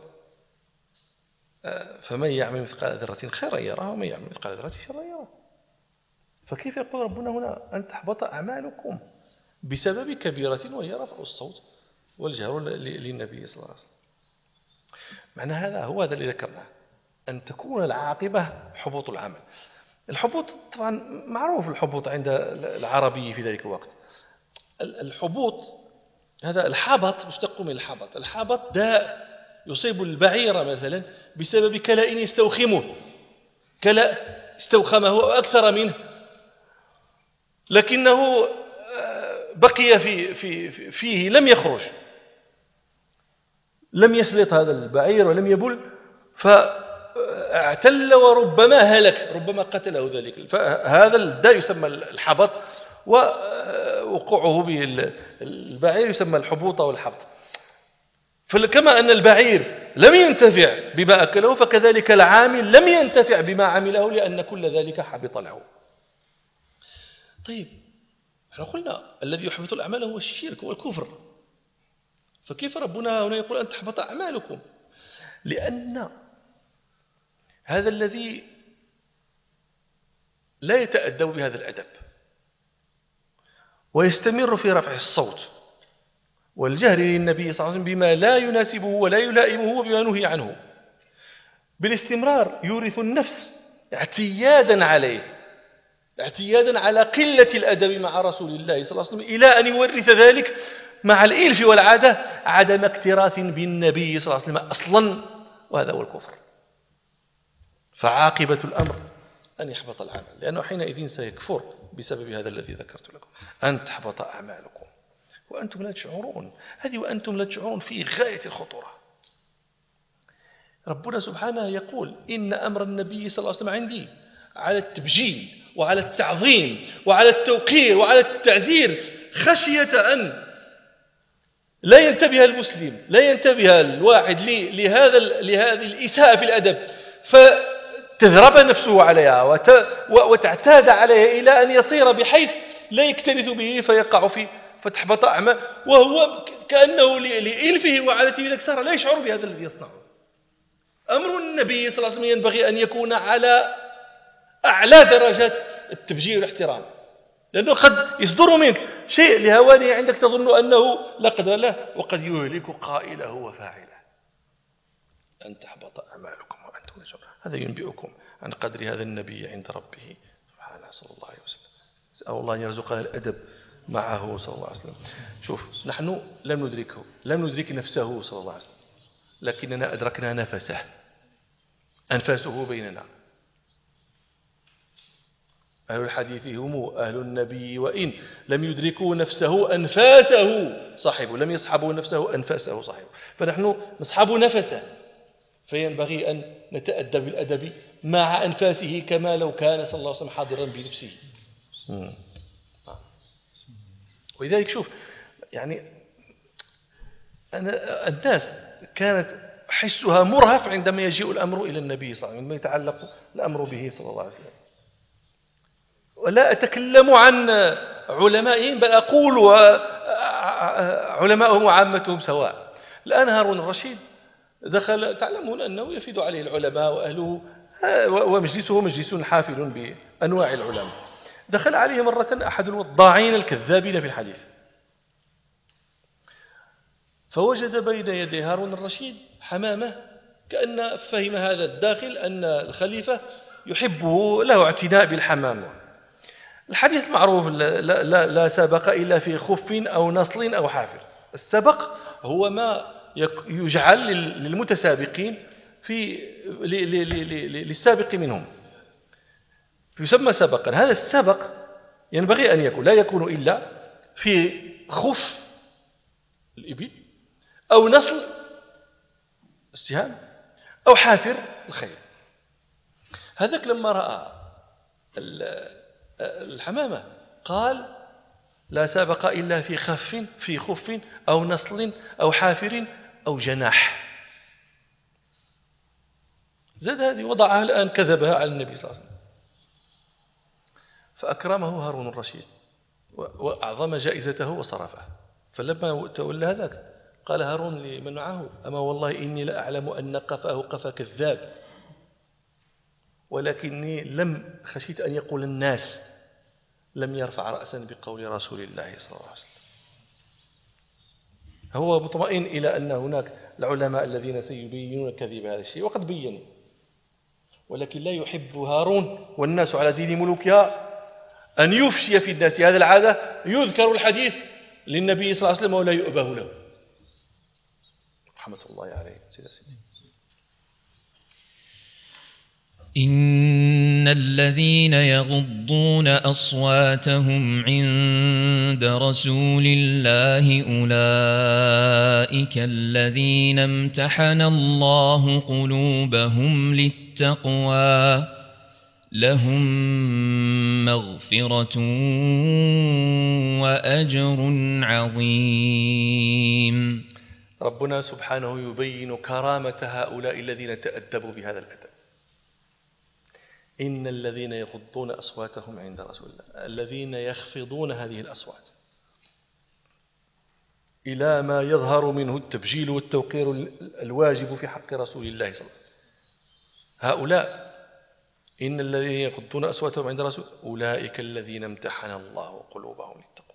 فمن يعمل مثقال ذرة خيرا يراه ومن يعمل مثقال ذرة شرا يراه. فكيف يقول ربنا هنا أن تحبط أعمالكم بسبب كبيرة وهي رفع الصوت والجهر للنبي صلى الله عليه وسلم؟ معنى هذا هو هذا اللي ذكرناه، أن تكون العاقبة حبوط العمل. الحبوط طبعا معروف، الحبوط عند العربي في ذلك الوقت. الحبوط هذا الحبط مشتق من الحبط. الحبط داء يصيب البعير مثلا بسبب كلاء يستوخمه، كلاء استوخمه أكثر منه، لكنه بقي فيه لم يخرج، لم يسلط هذا البعير ولم يبل، فاعتل وربما هلك، ربما قتله ذلك. فهذا الداء يسمى الحبط، ووقوعه بالبعير يسمى الحبوط والحبط. فكما أن البعير لم ينتفع بما أكله، فكذلك العامل لم ينتفع بما عمله، لأن كل ذلك حبط له. طيب، احنا قلنا الذي يحبط الأعمال هو الشرك والكفر، فكيف ربنا هنا يقول أن تحبط أعمالكم؟ لأن هذا الذي لا يتأدب بهذا الأدب ويستمر في رفع الصوت والجهر للنبي صلى الله عليه وسلم بما لا يناسبه ولا يلائمه وبما نهي عنه، بالاستمرار يورث النفس اعتيادا عليه، اعتيادا على قلة الأدب مع رسول الله صلى الله عليه وسلم، إلى أن يورث ذلك مع الإلف والعادة عدم اكتراث بالنبي صلى الله عليه وسلم أصلا، وهذا هو الكفر. فعاقبة الأمر أن يحبط العمل، لأنه حينئذ سيكفر بسبب هذا الذي ذكرت لكم، أن تحبط أعمالكم وأنتم لا تشعرون. هذه وأنتم لا تشعرون في غاية الخطورة. ربنا سبحانه يقول إن أمر النبي صلى الله عليه وسلم عندي على التبجيل وعلى التعظيم وعلى التوقير وعلى التعزير، خشية أن لا ينتبه المسلم، لا ينتبه الواحد لهذه الإساءة في الأدب، فتذرب نفسه عليها وتعتاد عليها إلى أن يصير بحيث لا يكترث به فيقع فيه فتحبط أعماله، وهو كأنه لإلفه وعادته الأكثر لا يشعر بهذا الذي يصنعه. أمر النبي صلى الله عليه وسلم ينبغي أن يكون على أعلى درجات التبجيل والاحترام، لأنه قد يصدر منك شيء لهوانه عندك تظن أنه لا قدر له، وقد يهلك قائله وفاعله. أن تحبط أعمالكم وأنتم لا تشعرون. هذا ينبئكم عن قدر هذا النبي عند ربه سبحانه صلى الله عليه وسلم. نسأل الله أن يرزقنا الأدب معه صلى الله عليه وسلم. شوف، نحن لم ندرك نفسه صلى الله عليه وسلم، لكننا أدركنا نفسه، أنفاسه بيننا. أهل الحديث هم أهل النبي، وإن لم يدركوا نفسه أنفاسه صاحبه، لم يصحبوا نفسه أنفاسه صاحبه، فنحن نصحب نفسه، فينبغي أن نتأدب بالأدب مع أنفاسه كما لو كان صلى الله عليه وسلم حاضرا بنفسه. ولذلك شوف، يعني الناس كانت حسها مرهف عندما يجيء الأمر إلى النبي صلى الله عليه وسلم، عندما يتعلق الأمر به صلى الله عليه وسلم. ولا أتكلم عن علمائهم، بل أقول علماءهم وعامتهم سواء. الآن هارون الرشيد دخل، تعلمون أنه يفيد عليه العلماء وأهله، ومجلسه مجلس حافل بأنواع العلماء. دخل عليه مرة أحد الوضاعين الكذابين في الحديث، فوجد بين يدي هارون الرشيد حمامة، كأن فهم هذا الداخل أن الخليفة يحبه، له اعتناء بالحمام. الحديث معروف، لا سبق إلا في خف أو نصل أو حافر. السبق هو ما يجعل للمتسابقين للسابق منهم، يسمى سبقا. هذا السبق ينبغي أن يكون، لا يكون إلا في خف الإبل أو نصل السهام أو حافر الخيل. هذاك لما رأى الحمامة قال لا سبق إلا في خف أو نصل أو حافر أو جناح. زاد هذه وضعها الآن كذبها على النبي صلى الله عليه وسلم. فأكرمه هارون الرشيد وأعظم جائزته وصرفه. فلما تولى هذاك قال هارون لمن معه أما والله إني لأعلم أن قفاه قفا كذاب، ولكني لم خشيت أن يقول الناس لم يرفع رأسا بقول رسول الله صلى الله عليه وسلم. هو مطمئن إلى أن هناك العلماء الذين سيبينون كذب هذا الشيء، وقد بينوا، ولكن لا يحب هارون والناس على دين ملوكها أن يفشي في الناس هذه العادة. يذكر الحديث للنبي صلى الله عليه وسلم ولا يؤبه له رحمة الله عليه. إن الذين يغضون أصواتهم عند رسول الله أولئك الذين امتحن الله قلوبهم للتقوى لهم مغفرة وأجر عظيم. ربنا سبحانه يبين كرامة هؤلاء الذين تأدبوا بهذا الأدب. إن الذين يغضون أصواتهم عند رسول الله، الذين يخفضون هذه الأصوات إلى ما يظهر منه التبجيل والتوقير الواجب في حق رسول الله صلى الله عليه وسلم. هؤلاء إن الذين يغضون أصواتهم عند رسول أولئك الذين امتحن الله قلوبهم للتقوى.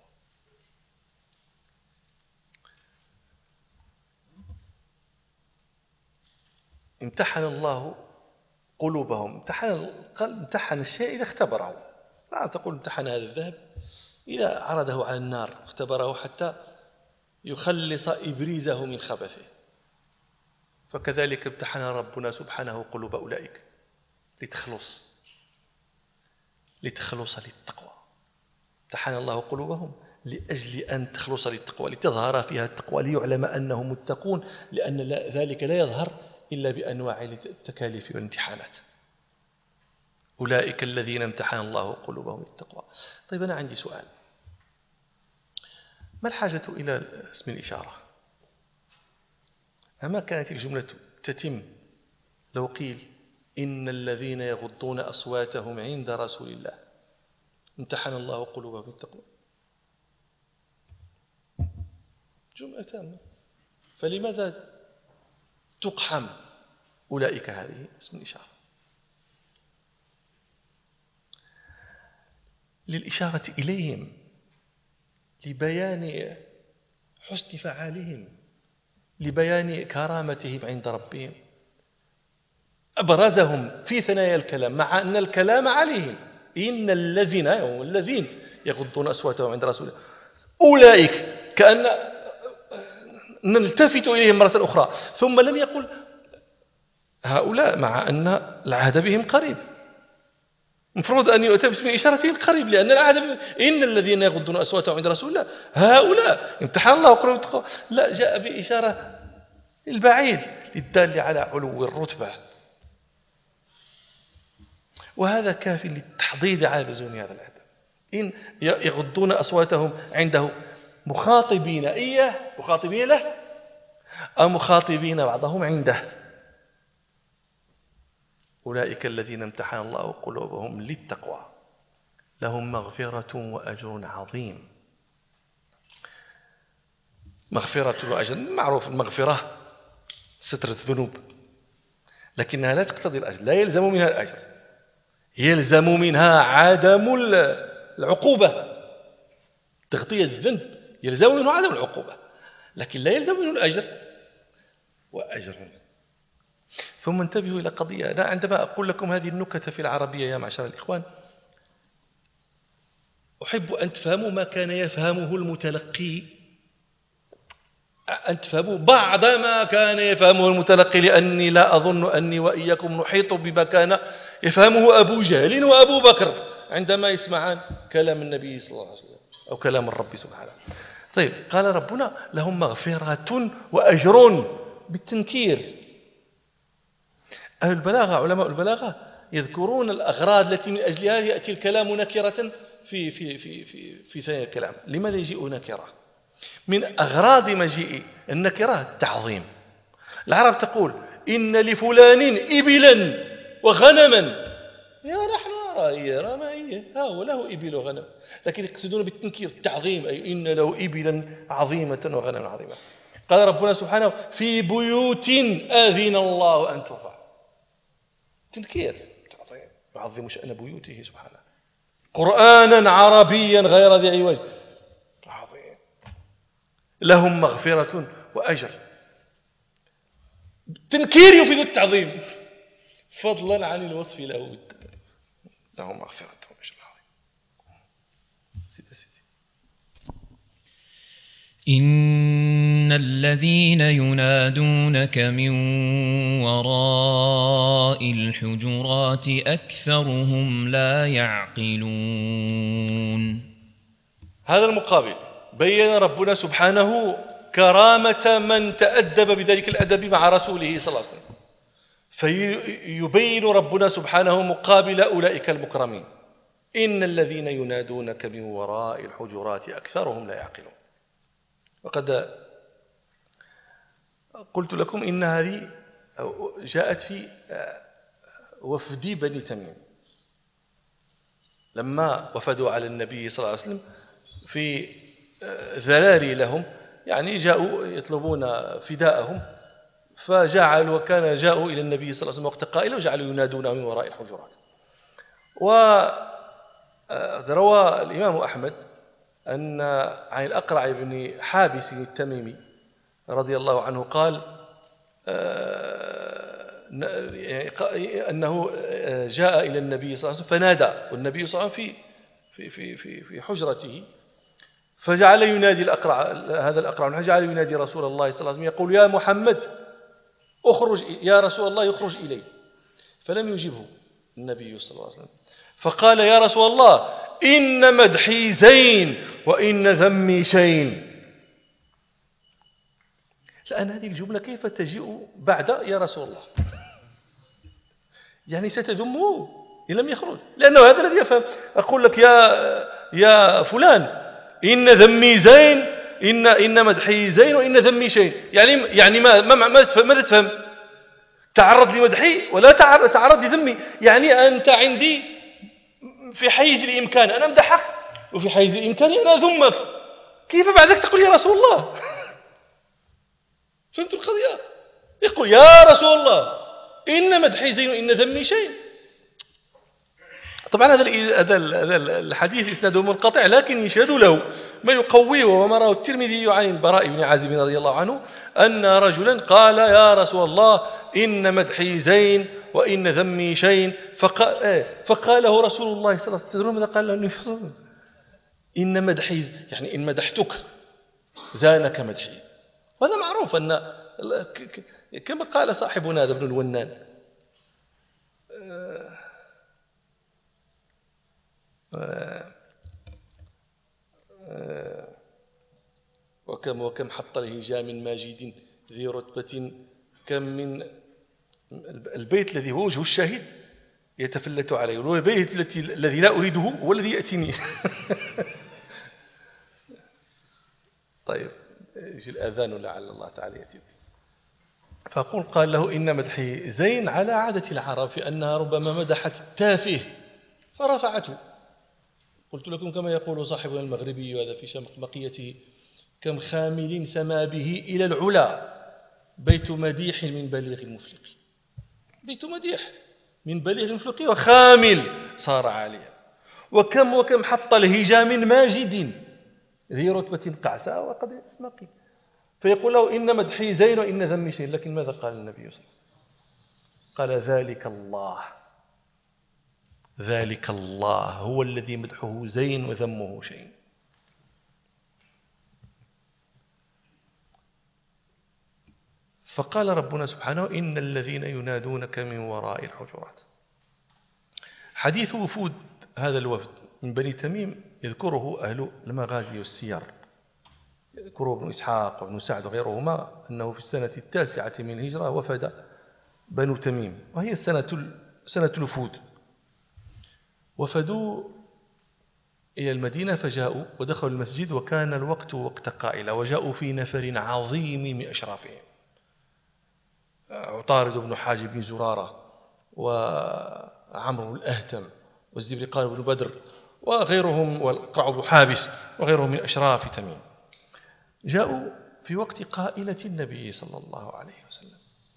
امتحن الله قلوبهم. امتحن الشيء إذا اختبره. لا تقول امتحن هذا الذهب إذا عرضه على النار اختبره حتى يخلص إبريزه من خبثه. فكذلك امتحن ربنا سبحانه قلوب أولئك لتخلص للتقوى. امتحن الله قلوبهم لأجل أن تخلص للتقوى، لتظهر فيها التقوى، ليعلم أنهم متقون، لأن ذلك لا يظهر إلا بأنواع التكاليف والامتحانات. أولئك الذين امتحن الله قلوبهم للتقوى. طيب أنا عندي سؤال، ما الحاجة إلى اسم الإشارة؟ أما كانت الجملة تتم لو قيل إن الذين يغضون أصواتهم عند رسول الله امتحن الله قلوبهم للتقوى، جملة تامة. فلماذا تقحم أولئك هذه اسم الإشارة؟ للإشارة إليهم، لبيان حسن فعالهم، لبيان كرامتهم عند ربهم. أبرزهم في ثنايا الكلام مع أن الكلام عليهم. إن الذين يغضون أصواتهم عند رسول الله أولئك، كأن نلتفت إليهم مرة أخرى. ثم لم يقل هؤلاء مع أن العهد بهم قريب، مفروض أن يؤتى باسم إشارة قريب، لأن العهد إن الذين يغضون أصواتهم عند رسول الله هؤلاء امتحن الله قلوبهم للتقوى. لا، جاء بإشارة البعيد للدال على علو الرتبة، وهذا كاف للتحضيض على لزوم هذا العهد. إن يغضون أصواتهم عنده مخاطبين إياه، مخاطبين له، أو مخاطبين بعضهم عنده. أولئك الذين امتحن الله قلوبهم للتقوى لهم مغفرة وأجر عظيم. مغفرة وأجر، معروف المغفرة ستر الذنوب، لكنها لا تقتضي الأجر، لا يلزم منها الأجر، يلزم منها عدم العقوبة. تغطية الذنب يلزم منه عدم العقوبة، لكن لا يلزم منه الأجر وأجر. ثم انتبهوا إلى قضية، أنا عندما أقول لكم هذه النكتة في العربية يا معشر الإخوان، أحب أن تفهموا ما كان يفهمه المتلقي، أن تفهموا بعض ما كان يفهمه المتلقي، لأني لا أظن أني وإياكم نحيط بما كان يفهمه أبو جهل وأبو بكر عندما يسمعان كلام النبي صلى الله عليه وسلم أو كلام الرب سبحانه. طيب، قال ربنا لهم مغفرة وأجر بالتنكير. أهل البلاغة، علماء البلاغة يذكرون الأغراض التي من أجلها يأتي الكلام نكرة في ثاني الكلام. لماذا يجيء نكرة؟ من أغراض مجيء النكرة التعظيم. العرب تقول إن لفلان إبلا وغنما، يا نحن نرى ما هي هو له إبل وغنم، لكن يقصدون بالتنكير التعظيم، أي إن له إبلا عظيمة وغنما عظيمة. قال ربنا سبحانه في بيوت آذن الله أن ترفع، تنكير تعظيم، يعظم شأن بيوته سبحانه. قرآنا عربيا غير ذي عوج، عظيم. لهم مغفرة وأجر، تنكير يفيد التعظيم فضلا عن الوصف له، لهم مغفرة وأجر عظيم. إن الذين ينادونك من وراء الحجرات أكثرهم لا يعقلون. هذا المقابل بين ربنا سبحانه كرامة من تأدب بذلك الأدب مع رسوله صلى الله عليه وسلم، فيبين ربنا سبحانه مقابل أولئك المكرمين. إن الذين ينادونك من وراء الحجرات أكثرهم لا يعقلون. وقد قلت لكم إن هذه جاءت في وفد بني تميم لما وفدوا على النبي صلى الله عليه وسلم في ذراري لهم، يعني جاءوا يطلبون فداءهم، فجعلوا وكان جاءوا إلى النبي صلى الله عليه وسلم وقت قائل وجعلوا ينادونه من وراء الحجرات. وروى الإمام أحمد أن عن الأقرع بن حابس التميمي رضي الله عنه قال أنه جاء إلى النبي صلى الله عليه وسلم فنادى، والنبي صلى الله عليه وسلم في حجرته، فجعل ينادي هذا الأقرع جعل ينادي رسول الله صلى الله عليه وسلم يقول يا محمد اخرج، يا رسول الله يخرج إلي، فلم يجبه النبي صلى الله عليه وسلم، فقال يا رسول الله إن مدحي زين وإن ذمي شين. الآن هذه الجملة كيف تجيء بعد يا رسول الله؟ يعني ستذمه إن لم يخرج، لأنه هذا الذي يفهم. أقول لك يا فلان إن ذمي زين، إن مدحي زين وإن ذمي شين، يعني ماذا تفهم؟ تعرض لمدحي ولا تعرض لذمي، يعني أنت عندي في حيز الإمكان أنا أمدحك، وفي حيز الإمكان أنا أذمك، كيف بعدك تقول يا رسول الله؟ فهمت القضية؟ يقول يا رسول الله إن مدحي زين وإن ذمي شيء. طبعا هذا الحديث إسناده منقطع، لكن يشهد له ما يقويه، وما رواه الترمذي عن البراء بن عازب رضي الله عنه أن رجلا قال يا رسول الله إن مدحي زين وإن ذمي شين، فقاله رسول الله صلى الله عليه وسلم، تدرون ماذا قال له؟ إن مدحي يعني إن مدحتك زانك مدحي. وهذا معروف أن كما قال صاحبنا هذا ابن الونان وكم حط الهجام ماجد ذي رتبة، كم من البيت الذي هو وجه الشاهد يتفلت عليه، والبيت الذي لا أريده هو الذي يأتيني. طيب يجي الأذان لعل الله تعالى يأتي. فأقول قال له إن مدحي زين على عادة العرب في أنها ربما مدحت التافه فرفعته. قلت لكم كما يقول صاحبنا المغربي هذا في شمقمقيته كم خامل سما به إلى العلا بيت مديح من بليغ مفلق، بيت مديح من بليغ مفلق وخامل صار عاليا، وكم حط الهجام من ماجد ذي رتبة قعساء وقد اسمقي. فيقول له إن مدحي زين وإن ذمي شين، لكن ماذا قال النبي صلى الله عليه وسلم؟ قال ذلك الله، ذلك الله هو الذي مدحه زين وذمه شين. فقال ربنا سبحانه إن الذين ينادونك من وراء الحجرات. حديث وفود هذا الوفد من بني تميم يذكره أهل المغازي والسير، يذكره ابن إسحاق وابن سعد وغيرهما أنه في السنة 9 من الهجرة وفد بنو تميم، وهي السنة سنة الوفود، وفدوا إلى المدينة فجاءوا ودخلوا المسجد وكان الوقت وقت قائلة، وجاءوا في نفر عظيم من أشرافهم، عطارد بن حاجب بن زرارة وعمرو الأهتم والزبرقان بن بدر وغيرهم والقرع بن حابس وغيرهم من أشراف تميم، جاءوا في وقت قائلة النبي صلى الله عليه وسلم،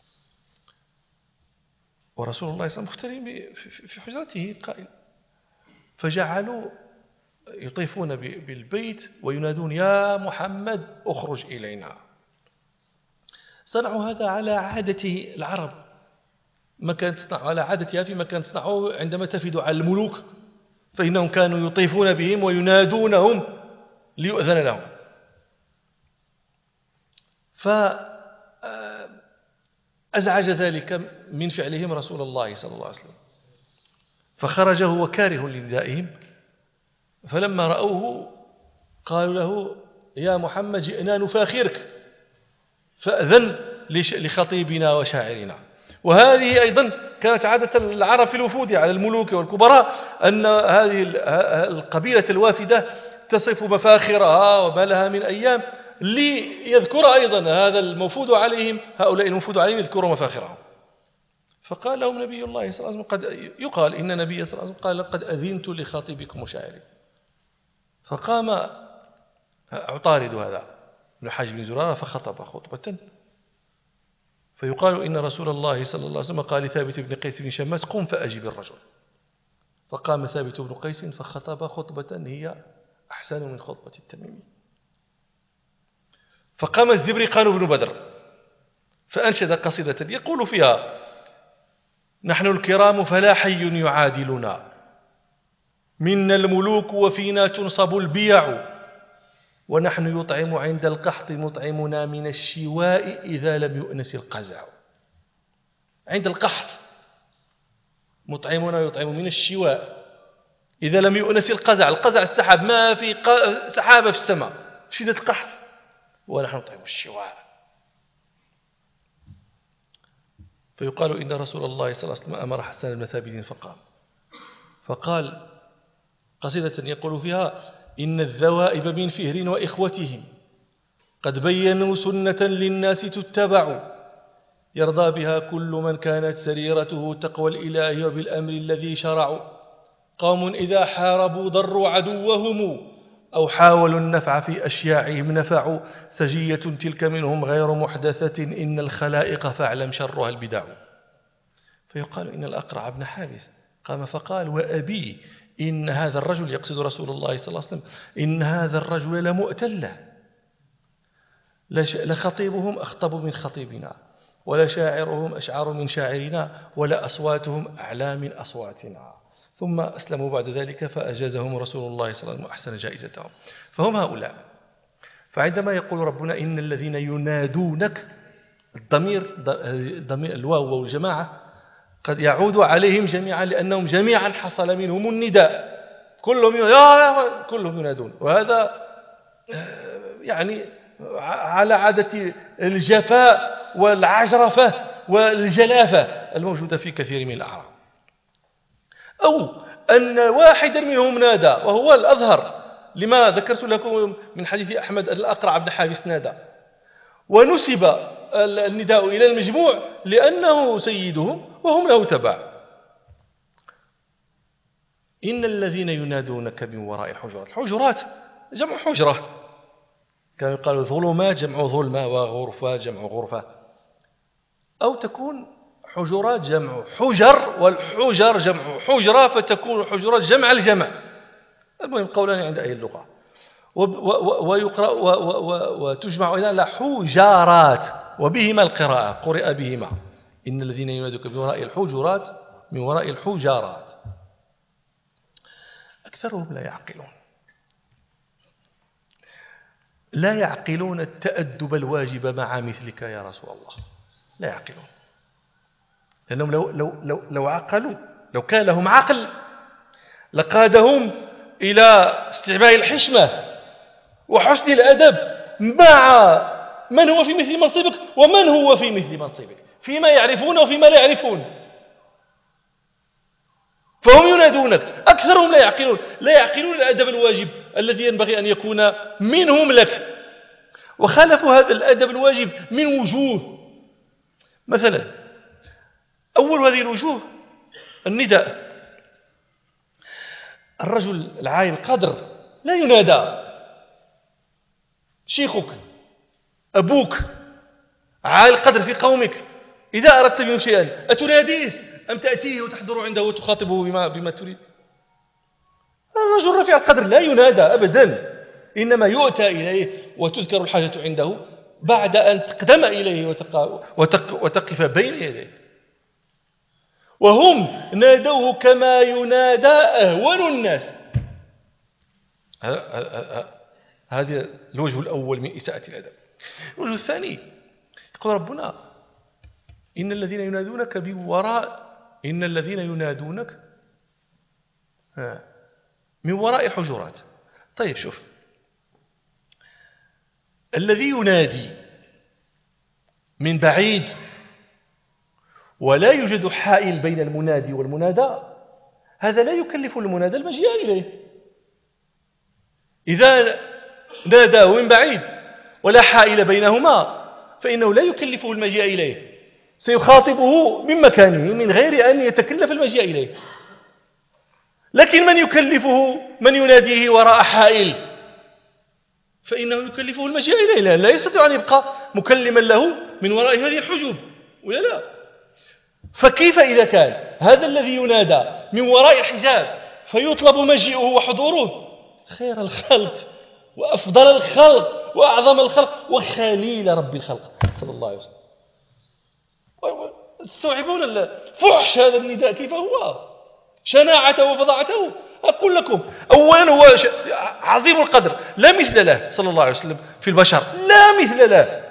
ورسول الله صلى الله عليه وسلم مختلف في حجرته قائل، فجعلوا يطيفون بالبيت وينادون يا محمد اخرج إلينا. صنعوا هذا على عادة العرب، ما كانت تصنع على عادتها فيما كان تصنعه عندما تفد على الملوك، فإنهم كانوا يطيفون بهم وينادونهم ليؤذن لهم. فأزعج ذلك من فعلهم رسول الله صلى الله عليه وسلم، فخرج هو كاره لندائهم، فلما رأوه قالوا له يا محمد جئنا نفاخرك فأذن لخطيبنا وشاعرنا. وهذه أيضا كانت عادة العرب في الوفود على الملوك والكبراء، أن هذه القبيلة الوافدة تصف مفاخرها وما لها من أيام ليذكر أيضا هذا الموفود عليهم، هؤلاء الموفود عليهم يذكروا مفاخرهم. فقال لهم نبي الله صلى الله عليه وسلم قد يقال إن نبي صلى الله عليه وسلم قال قد أذنت لخطيبكم وشاعركم. فقام عطارد هذا ابن حاجب بن زرارة فخطب خطبة، فيقال إن رسول الله صلى الله عليه وسلم قال لثابت بن قيس بن شماس قم فأجب الرجل، فقام ثابت بن قيس فخطب خطبة هي أحسن من خطبة التميمي. فقام الزبرقان بن بدر فأنشد قصيدة يقول فيها نحن الكرام فلا حي يعادلنا، منا الملوك وفينا تنصب البيع، ونحن يطعم عند القحط مطعمنا من الشواء إذا لم يؤنس القزع. عند القحط مطعمنا يطعم من الشواء إذا لم يؤنس القزع. القزع السحاب، ما في سحابة في السماء، شدة القحط، ونحن نطعم الشواء. فيقال إن رسول الله صلى الله عليه وسلم أمر حسان بن ثابت فقال قصيدة يقول فيها إن الذوائب من فهر وإخوتهم قد بينوا سنة للناس تتبع، يرضى بها كل من كانت سريرته تقوى الإله وبالأمر الذي شرعوا. قوم إذا حاربوا ضروا عدوهم أو حاولوا النفع في أشياعهم نفعوا، سجية تلك منهم غير محدثة إن الخلائق فاعلم شرها البدع. فيقال إن الأقرع بن حابس قام فقال وأبي إن هذا الرجل، يقصد رسول الله صلى الله عليه وسلم، إن هذا الرجل لمؤتلة، لخطيبهم أخطب من خطيبنا، ولا شاعرهم أشعر من شاعرنا، ولا أصواتهم أعلى من أصواتنا. ثم أسلموا بعد ذلك فأجازهم رسول الله صلى الله عليه وسلم وأحسن جائزتهم. فهم هؤلاء. فعندما يقول ربنا إن الذين ينادونك، الضمير الواو والجماعة قد يعود عليهم جميعا، لأنهم جميعا حصل منهم النداء، كلهم ينادون. وهذا يعني على عادة الجفاء والعجرفة والجلافة الموجودة في كثير من الأعراب. أو أن واحدا منهم نادى وهو الأظهر، لما ذكرت لكم من حديث أحمد الأقرع بن حابس نادى، ونسب النداء إلى المجموع لأنه سيدهم وهم له تبع. إن الذين ينادونك من وراء الحجرات، الحجرات جمع حجرة، كما يقال ظلمات جمع ظلمة، وغرفة جمع غرفة، أو تكون حجرات جمع حجر، والحجر جمع حجرة، فتكون حجرات جمع الجمع. المهم قولان عند أهل اللغة. ويقرأ وتجمع إلى حجارات، وبهما القراءة، قرئ بهما. إن الذين ينادونك من وراء الحجرات، من وراء الحجارات. أكثرهم لا يعقلون، لا يعقلون التأدب الواجب مع مثلك يا رسول الله، لا يعقلون. لأنهم لو عقلوا، لو كان لهم عقل لقادهم إلى استعمال الحشمة وحسن الأدب مع من هو في مثل منصبك، ومن هو في مثل منصبك، فيما يعرفون وفيما لا يعرفون. فهم ينادونك. أكثرهم لا يعقلون الأدب الواجب الذي ينبغي أن يكون منهم لك، وخالفوا هذا الأدب الواجب من وجوه. مثلا أول هذه الوجوه النداء. الرجل العالي القدر لا ينادى. شيخك، أبوك، عالي القدر في قومك، إذا أردت منه شيئا أتناديه أم تأتيه وتحضر عنده وتخاطبه بما تريد؟ الرجل رفيع القدر لا ينادى أبدا، إنما يؤتى إليه وتذكر الحاجة عنده بعد أن تقدم إليه وتقف بين يديه. وهم نادوه كما ينادى أهون الناس. هذا الوجه الأول من إساءة الأدب. الوجه الثاني يقول ربنا إن الذين ينادونك من وراء الحجرات. طيب شوف، الذي ينادي من بعيد ولا يوجد حائل بين المنادي والمنادى، هذا لا يكلف المنادى المجيء إليه. إذا ناداه من بعيد ولا حائل بينهما فإنه لا يكلفه المجيء إليه، سيخاطبه من مكانه من غير أن يتكلف المجيء إليه. لكن من يكلفه من يناديه وراء حائل فإنه يكلفه المجيء إليه، لأن لا يستطيع أن يبقى مكلما له من وراء هذه الحجوب، ولا لا؟ فكيف إذا كان هذا الذي ينادى من وراء الحجاب فيطلب مجيئه وحضوره، خير الخلق وأفضل الخلق وأعظم الخلق وخليل رب الخلق صلى الله عليه وسلم. تستوعبون فحش هذا النداء كيف هو، شناعته وفظاعته؟ أقول لكم أولا هو عظيم القدر لا مثل له صلى الله عليه وسلم في البشر، لا مثل له،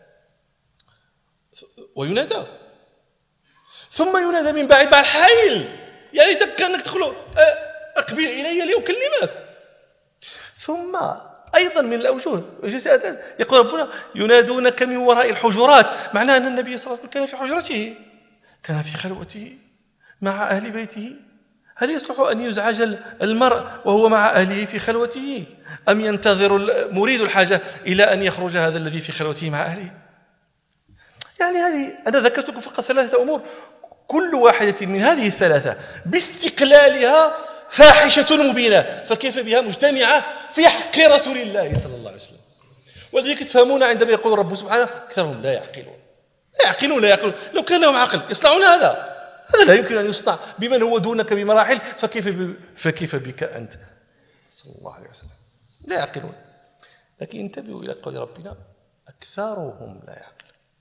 وينادى ثم ينادى من بعيد بعد حائل، يعني تبقى أنك تقول أقبل إلي لأكلمك. ثم أيضا من الأوجه يقول ربنا ينادونك من وراء الحجرات، معناه أن النبي صلى الله عليه وسلم كان في حجرته، كان في خلوته مع أهل بيته. هل يصلح أن يزعج المرء وهو مع أهله في خلوته، أم ينتظر مريد الحاجة إلى أن يخرج هذا الذي في خلوته مع أهله؟ يعني هذه أنا ذكرتكم فقط ثلاثة أمور، كل واحدة من هذه الثلاثة باستقلالها فاحشة مبينة، فكيف بها مجتمعة في حق رسول الله صلى الله عليه وسلم. ولذلك تفهمون عندما يقول رب سبحانه أكثرهم لا يعقلون. لو كان لهم عقل يصنعون هذا لا يمكن أن يصنع بمن هو دونك بمراحل، فكيف بك أنت صلى الله عليه وسلم؟ لا يعقلون. لكن انتبهوا إلى قول ربنا أكثرهم لا يعقلون.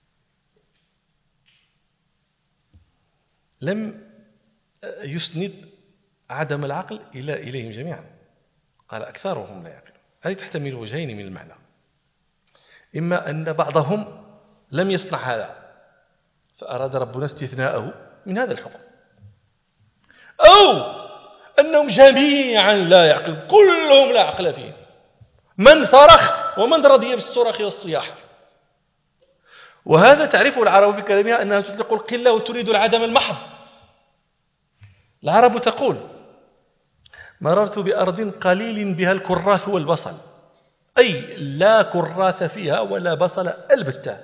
لم يسند عدم العقل إليهم جميعا، قال أكثرهم لا يعقلون. هذه تحتمل وجهين من المعنى، إما أن بعضهم لم يصنع هذا فأراد ربنا استثناءه من هذا الحكم، أو أنهم جميعا لا يعقل، كلهم لا عقل فيه، من صرخ ومن رضي بالصراخ والصياح. وهذا تعرفه العرب بكلامها أنها تطلق القلة وتريد العدم المحض. العرب تقول مررت بأرض قليل بها الكراث والبصل، أي لا كراث فيها ولا بصل البتة.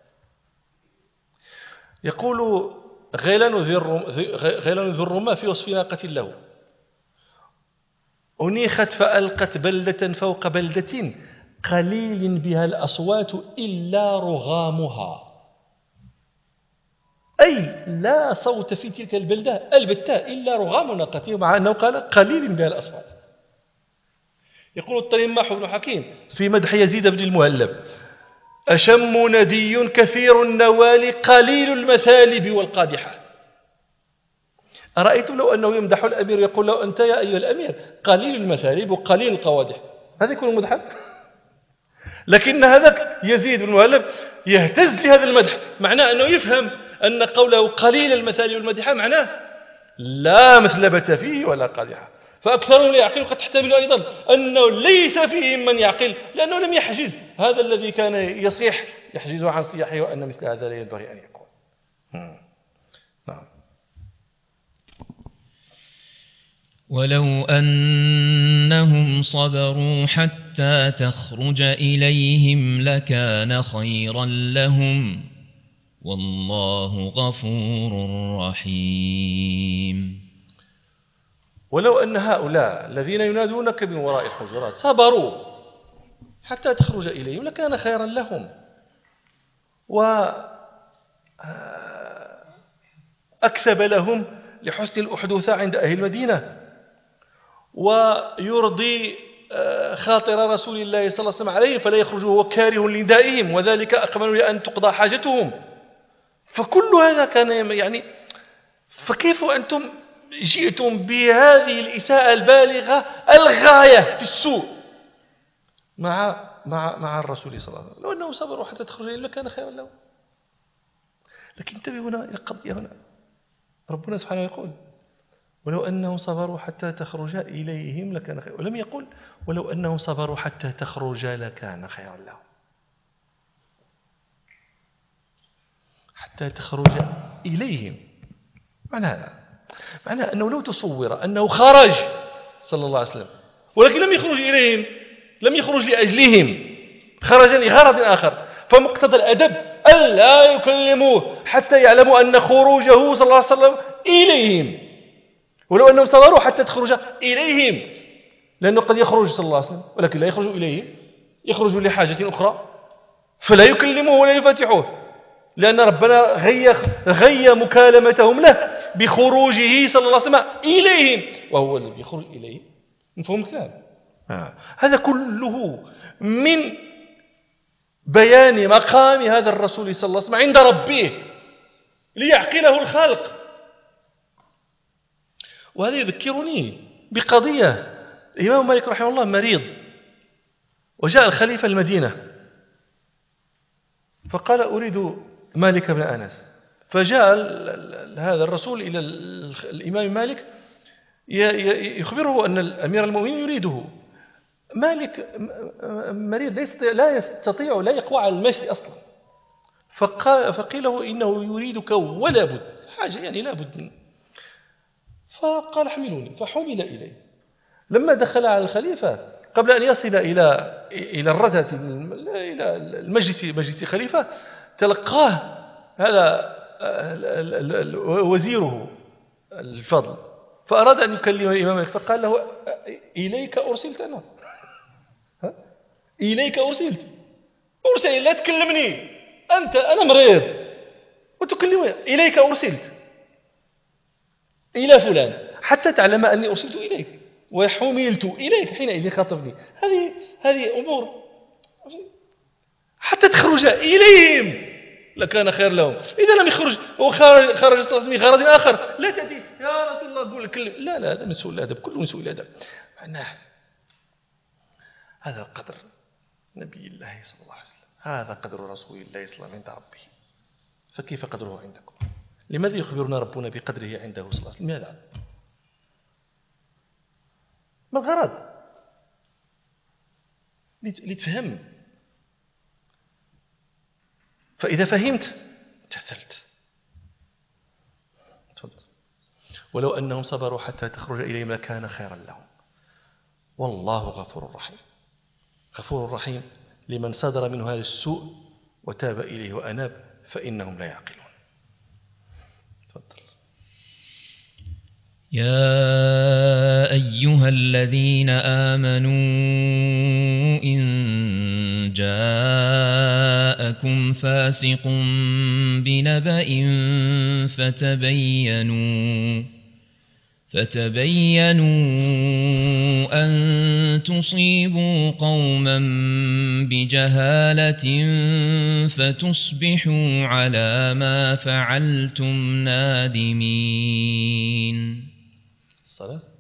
يقول غيلان ذو الرماة في وصف ناقة له أنيخت فألقت بلدة فوق بلدة قليل بها الأصوات إلا رغامها، أي لا صوت في تلك البلدة البتة إلا رغام ناقته، مع أنه قال قليل بها الأصوات. يقول الطريماح بن حكيم في مدح يزيد بن المهلب أشم ندي كثير النوال قليل المثالب والقادحة. أرأيت لو أنه يمدح الأمير يقول له أنت يا أيها الأمير قليل المثالب وقليل القوادح، هذا يكون مدحا؟ لكن هذاك يزيد بن المهلب يهتز لهذا المدح، معناه أنه يفهم أن قوله قليل المثالب والمدحة معناه لا مثلبة فيه ولا قادحة. فأكثرهم لا يعقل قد تحتمل أيضا أنه ليس فيهم من يعقل، لأنه لم يحجز هذا الذي كان يصيح يحجزه عن صياحه، وأن مثل هذا لا ينبغي أن يكون. نعم. ولو أنهم صبروا حتى تخرج إليهم لكان خيرا لهم والله غفور رحيم. ولو أن هؤلاء الذين ينادونك من وراء الحجرات صبروا حتى تخرج إليهم لكان خيرا لهم وأكسب لهم لحسن الأحدوثة عند أهل المدينة ويرضي خاطر رسول الله صلى الله عليه وسلم عليه فلا يخرج هو كاره لندائهم وذلك أكمل لأن تقضى حاجتهم. فكل هذا كان يعني فكيف أنتم جئتم بهذه الإساءة البالغة الغاية في السوء مع الرسول صلى الله عليه وسلم؟ لو أنهم صبروا حتى تخرج إليه كان خيرا لهم. لكن انتبهوا هنا إلى القضية هنا، ربنا سبحانه يقول ولو أنهم صبروا حتى تخرج إليهم لكان خيرا، ولم يقل ولو أنهم صبروا حتى تخرج لكان خيرا لهم. حتى تخرج إليهم معنى أنه لو تصور أنه خرج صلى الله عليه وسلم ولكن لم يخرج إليهم، لم يخرج لأجلهم، خرج لغرض آخر، فمقتضى الأدب ألا يكلموه حتى يعلموا أن خروجه صلى الله عليه وسلم إليهم. ولو أنهم صبروا حتى تخرج إليهم، لأنه قد يخرج صلى الله عليه وسلم ولكن لا يخرج إليهم، يخرج لحاجة أخرى فلا يكلموه ولا يفتحوه، لأن ربنا غي مكالمتهم له بخروجه صلى الله عليه وسلم إليهم وهو الذي يخرج إليهم. مفهوم الكلام؟ هذا كله من بيان مقام هذا الرسول صلى الله عليه وسلم عند ربه ليعقله الخلق. وهذا يذكرني بقضية. الإمام مالك رحمه الله مريض وجاء الخليفة المدينة فقال أريد مالك بن أنس، فجاء هذا الرسول إلى الإمام مالك يخبره أن الأمير المؤمنين يريده. مالك مريض لا يستطيع، لا يقوى على المشي أصلا، فقيل له إنه يريدك ولا بد، حاجة يعني لا بد منه. فقال حملوني، فحمل إليه. لما دخل على الخليفة قبل أن يصل إلى الردة إلى مجلس خليفة تلقاه هذا وزيره الفضل، فأراد أن يكلم الإمام فقال له إليك أرسلت أنا، إليك أرسلت لا تكلمني أنا مريض وتكلمني، إليك أرسلت إلى فلان حتى تعلم أني أرسلت إليك وحملت إليك حينئذ خاطبني. هذه أمور حتى تخرج إليهم لكان خير لهم. إذا لم يخرج وخرج صلى الله عليه وسلم غرض آخر لا تأتي يا رسول الله قول كلم، لا هذا من سوء الأدب، كله من سوء الأدب. معناه هذا قدر نبي الله صلى الله عليه وسلم، هذا قدر رسول الله صلى الله عليه وسلم عند ربه، فكيف قدره عندكم؟ لماذا يخبرنا ربنا بقدره عنده صلى الله عليه وسلم؟ لماذا؟ ما الغرض؟ لتفهم. فإذا فهمت امتثلت. تفضل. ولو أنهم صبروا حتى تخرج إليهم لكان خيرا لهم والله غفور رحيم. غفور رحيم لمن صدر منه هذا السوء وتاب إليه وأناب فإنهم لا يعقلون. تفضل. يا أيها الذين آمنوا إن جاءكم فاسق بنبأ فتبينوا أن تصيبوا قوما بجهالة فتصبحوا على ما فعلتم نادمين. الصلاة